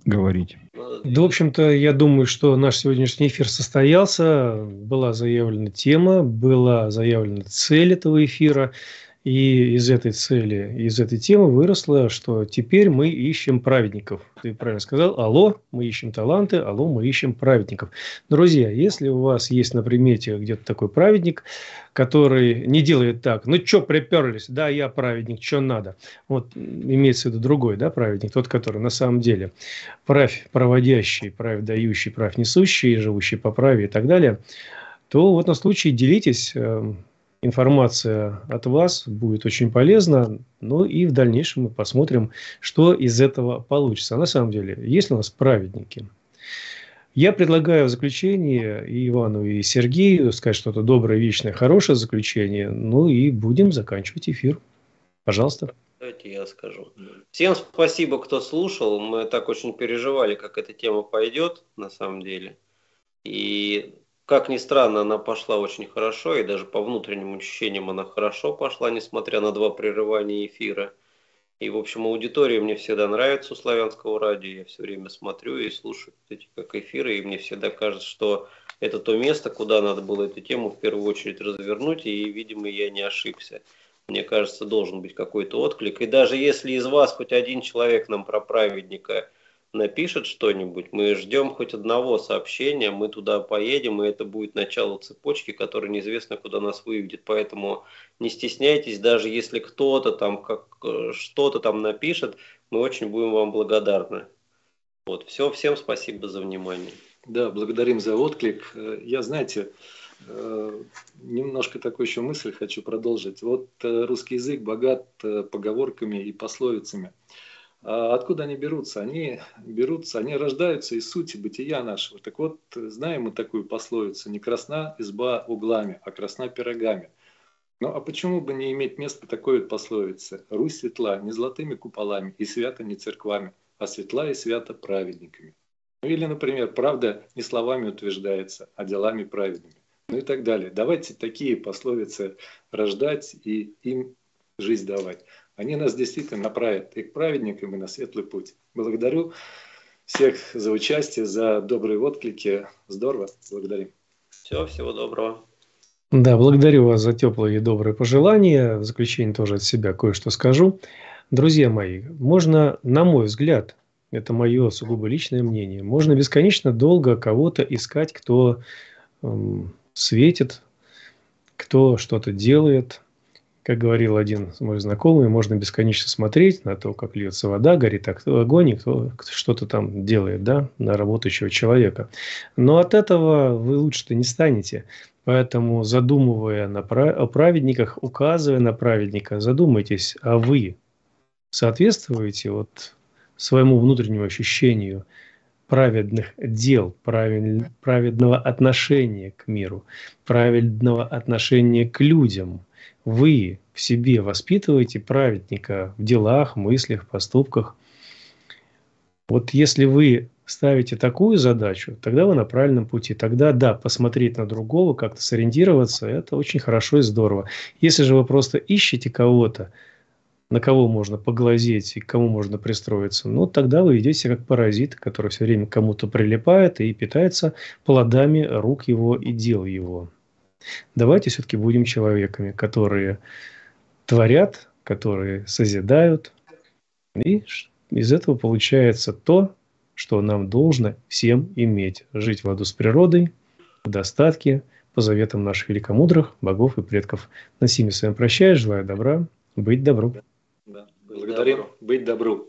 [SPEAKER 2] говорить.
[SPEAKER 3] Да, в общем-то, я думаю, что наш сегодняшний эфир состоялся. Была заявлена тема, была заявлена цель этого эфира. И из этой цели, из этой темы выросло, что теперь мы ищем праведников. Ты правильно сказал. Алло, мы ищем таланты, алло, мы ищем праведников. Друзья, если у вас есть на примете где-то такой праведник, который не делает так, ну что приперлись, да, я праведник, что надо. Вот имеется в виду другой, да, праведник, тот, который на самом деле правь проводящий, правь дающий, правь несущий, живущий по праве и так далее, то в этом случае делитесь. Информация от вас будет очень полезна, ну и в дальнейшем мы посмотрим, что из этого получится. А на самом деле, есть ли у нас праведники? Я предлагаю в заключение и Ивану, и Сергею сказать что-то доброе, вечное, хорошее заключение, ну и будем заканчивать эфир. Пожалуйста.
[SPEAKER 5] Давайте я скажу. Всем спасибо, кто слушал. Мы так очень переживали, как эта тема пойдет на самом деле. И... Как ни странно, она пошла очень хорошо, и даже по внутренним ощущениям она хорошо пошла, несмотря на два прерывания эфира. И, в общем, аудитория мне всегда нравится у Славянского радио. Я все время смотрю и слушаю эти как эфиры, и мне всегда кажется, что это то место, куда надо было эту тему в первую очередь развернуть, и, видимо, я не ошибся. Мне кажется, должен быть какой-то отклик. И даже если из вас хоть один человек нам про праведника напишет что-нибудь, мы ждем хоть одного сообщения, мы туда поедем, и это будет начало цепочки, которая неизвестно куда нас выведет. Поэтому не стесняйтесь, даже если кто-то там как, что-то там напишет, мы очень будем вам благодарны. Вот, все, всем спасибо за внимание.
[SPEAKER 4] Да, благодарим за отклик. Я, знаете, немножко такую еще мысль хочу продолжить. Вот русский язык богат поговорками и пословицами. А откуда они берутся? Они берутся, они рождаются из сути бытия нашего. Так вот, знаем мы такую пословицу: не красна изба углами, а красна пирогами. Ну а почему бы не иметь место такой вот пословицы? Русь светла не золотыми куполами и свята не церквами, а светла и свята праведниками. Ну или, например, правда не словами утверждается, а делами праведными. Ну и так далее. Давайте такие пословицы рождать и им жизнь давать. Они нас действительно направят и к праведникам, и на светлый путь. Благодарю всех за участие, за добрые отклики. Здорово. Благодарим.
[SPEAKER 5] Все, всего доброго.
[SPEAKER 3] Да, благодарю вас за теплые и добрые пожелания. В заключение тоже от себя кое-что скажу. Друзья мои, можно, на мой взгляд, это мое сугубо личное мнение, можно бесконечно долго кого-то искать, кто эм, светит, кто что-то делает. Как говорил один мой знакомый, можно бесконечно смотреть на то, как льется вода, горит огонь, и кто что-то там делает, да, на работающего человека. Но от этого вы лучше-то не станете. Поэтому, задумывая на прав... о праведниках, указывая на праведника, задумайтесь, а вы соответствуете вот своему внутреннему ощущению праведных дел, правиль... праведного отношения к миру, праведного отношения к людям. Вы в себе воспитываете праведника в делах, мыслях, поступках. Вот если вы ставите такую задачу, тогда вы на правильном пути. Тогда, да, посмотреть на другого, как-то сориентироваться, это очень хорошо и здорово. Если же вы просто ищете кого-то, на кого можно поглазеть и к кому можно пристроиться, ну, тогда вы идете как паразит, который все время к кому-то прилипает и питается плодами рук его и дел его. Давайте все-таки будем человеками, которые творят, которые созидают. И из этого получается то, что нам должно всем иметь. Жить в ладу с природой, в достатке, по заветам наших великомудрых богов и предков. На сими с вами прощаюсь, желаю добра, быть добру.
[SPEAKER 4] Да. Благодарим, быть добру.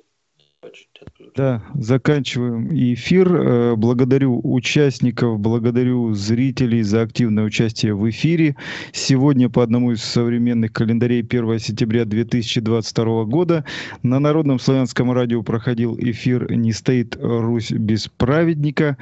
[SPEAKER 2] Да, заканчиваем эфир. Благодарю участников, благодарю зрителей за активное участие в эфире. Сегодня по одному из современных календарей первого сентября две тысячи двадцать второго года на Народном славянском радио проходил эфир «Не стоит Русь без праведника».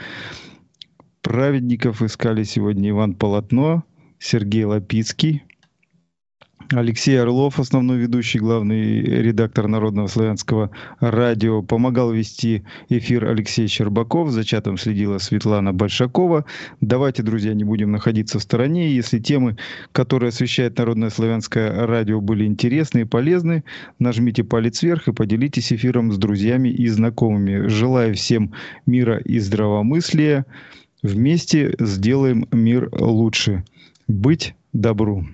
[SPEAKER 2] Праведников искали сегодня Иван Полотно, Сергей Лапицкий. Алексей Орлов, основной ведущий, главный редактор Народного славянского радио. Помогал вести эфир Алексей Щербаков. За чатом следила Светлана Большакова. Давайте, друзья, не будем находиться в стороне. Если темы, которые освещает Народное славянское радио, были интересны и полезны, нажмите палец вверх и поделитесь эфиром с друзьями и знакомыми. Желаю всем мира и здравомыслия. Вместе сделаем мир лучше. Быть добру.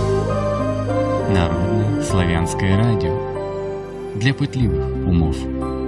[SPEAKER 1] Народное славянское радио для пытливых умов.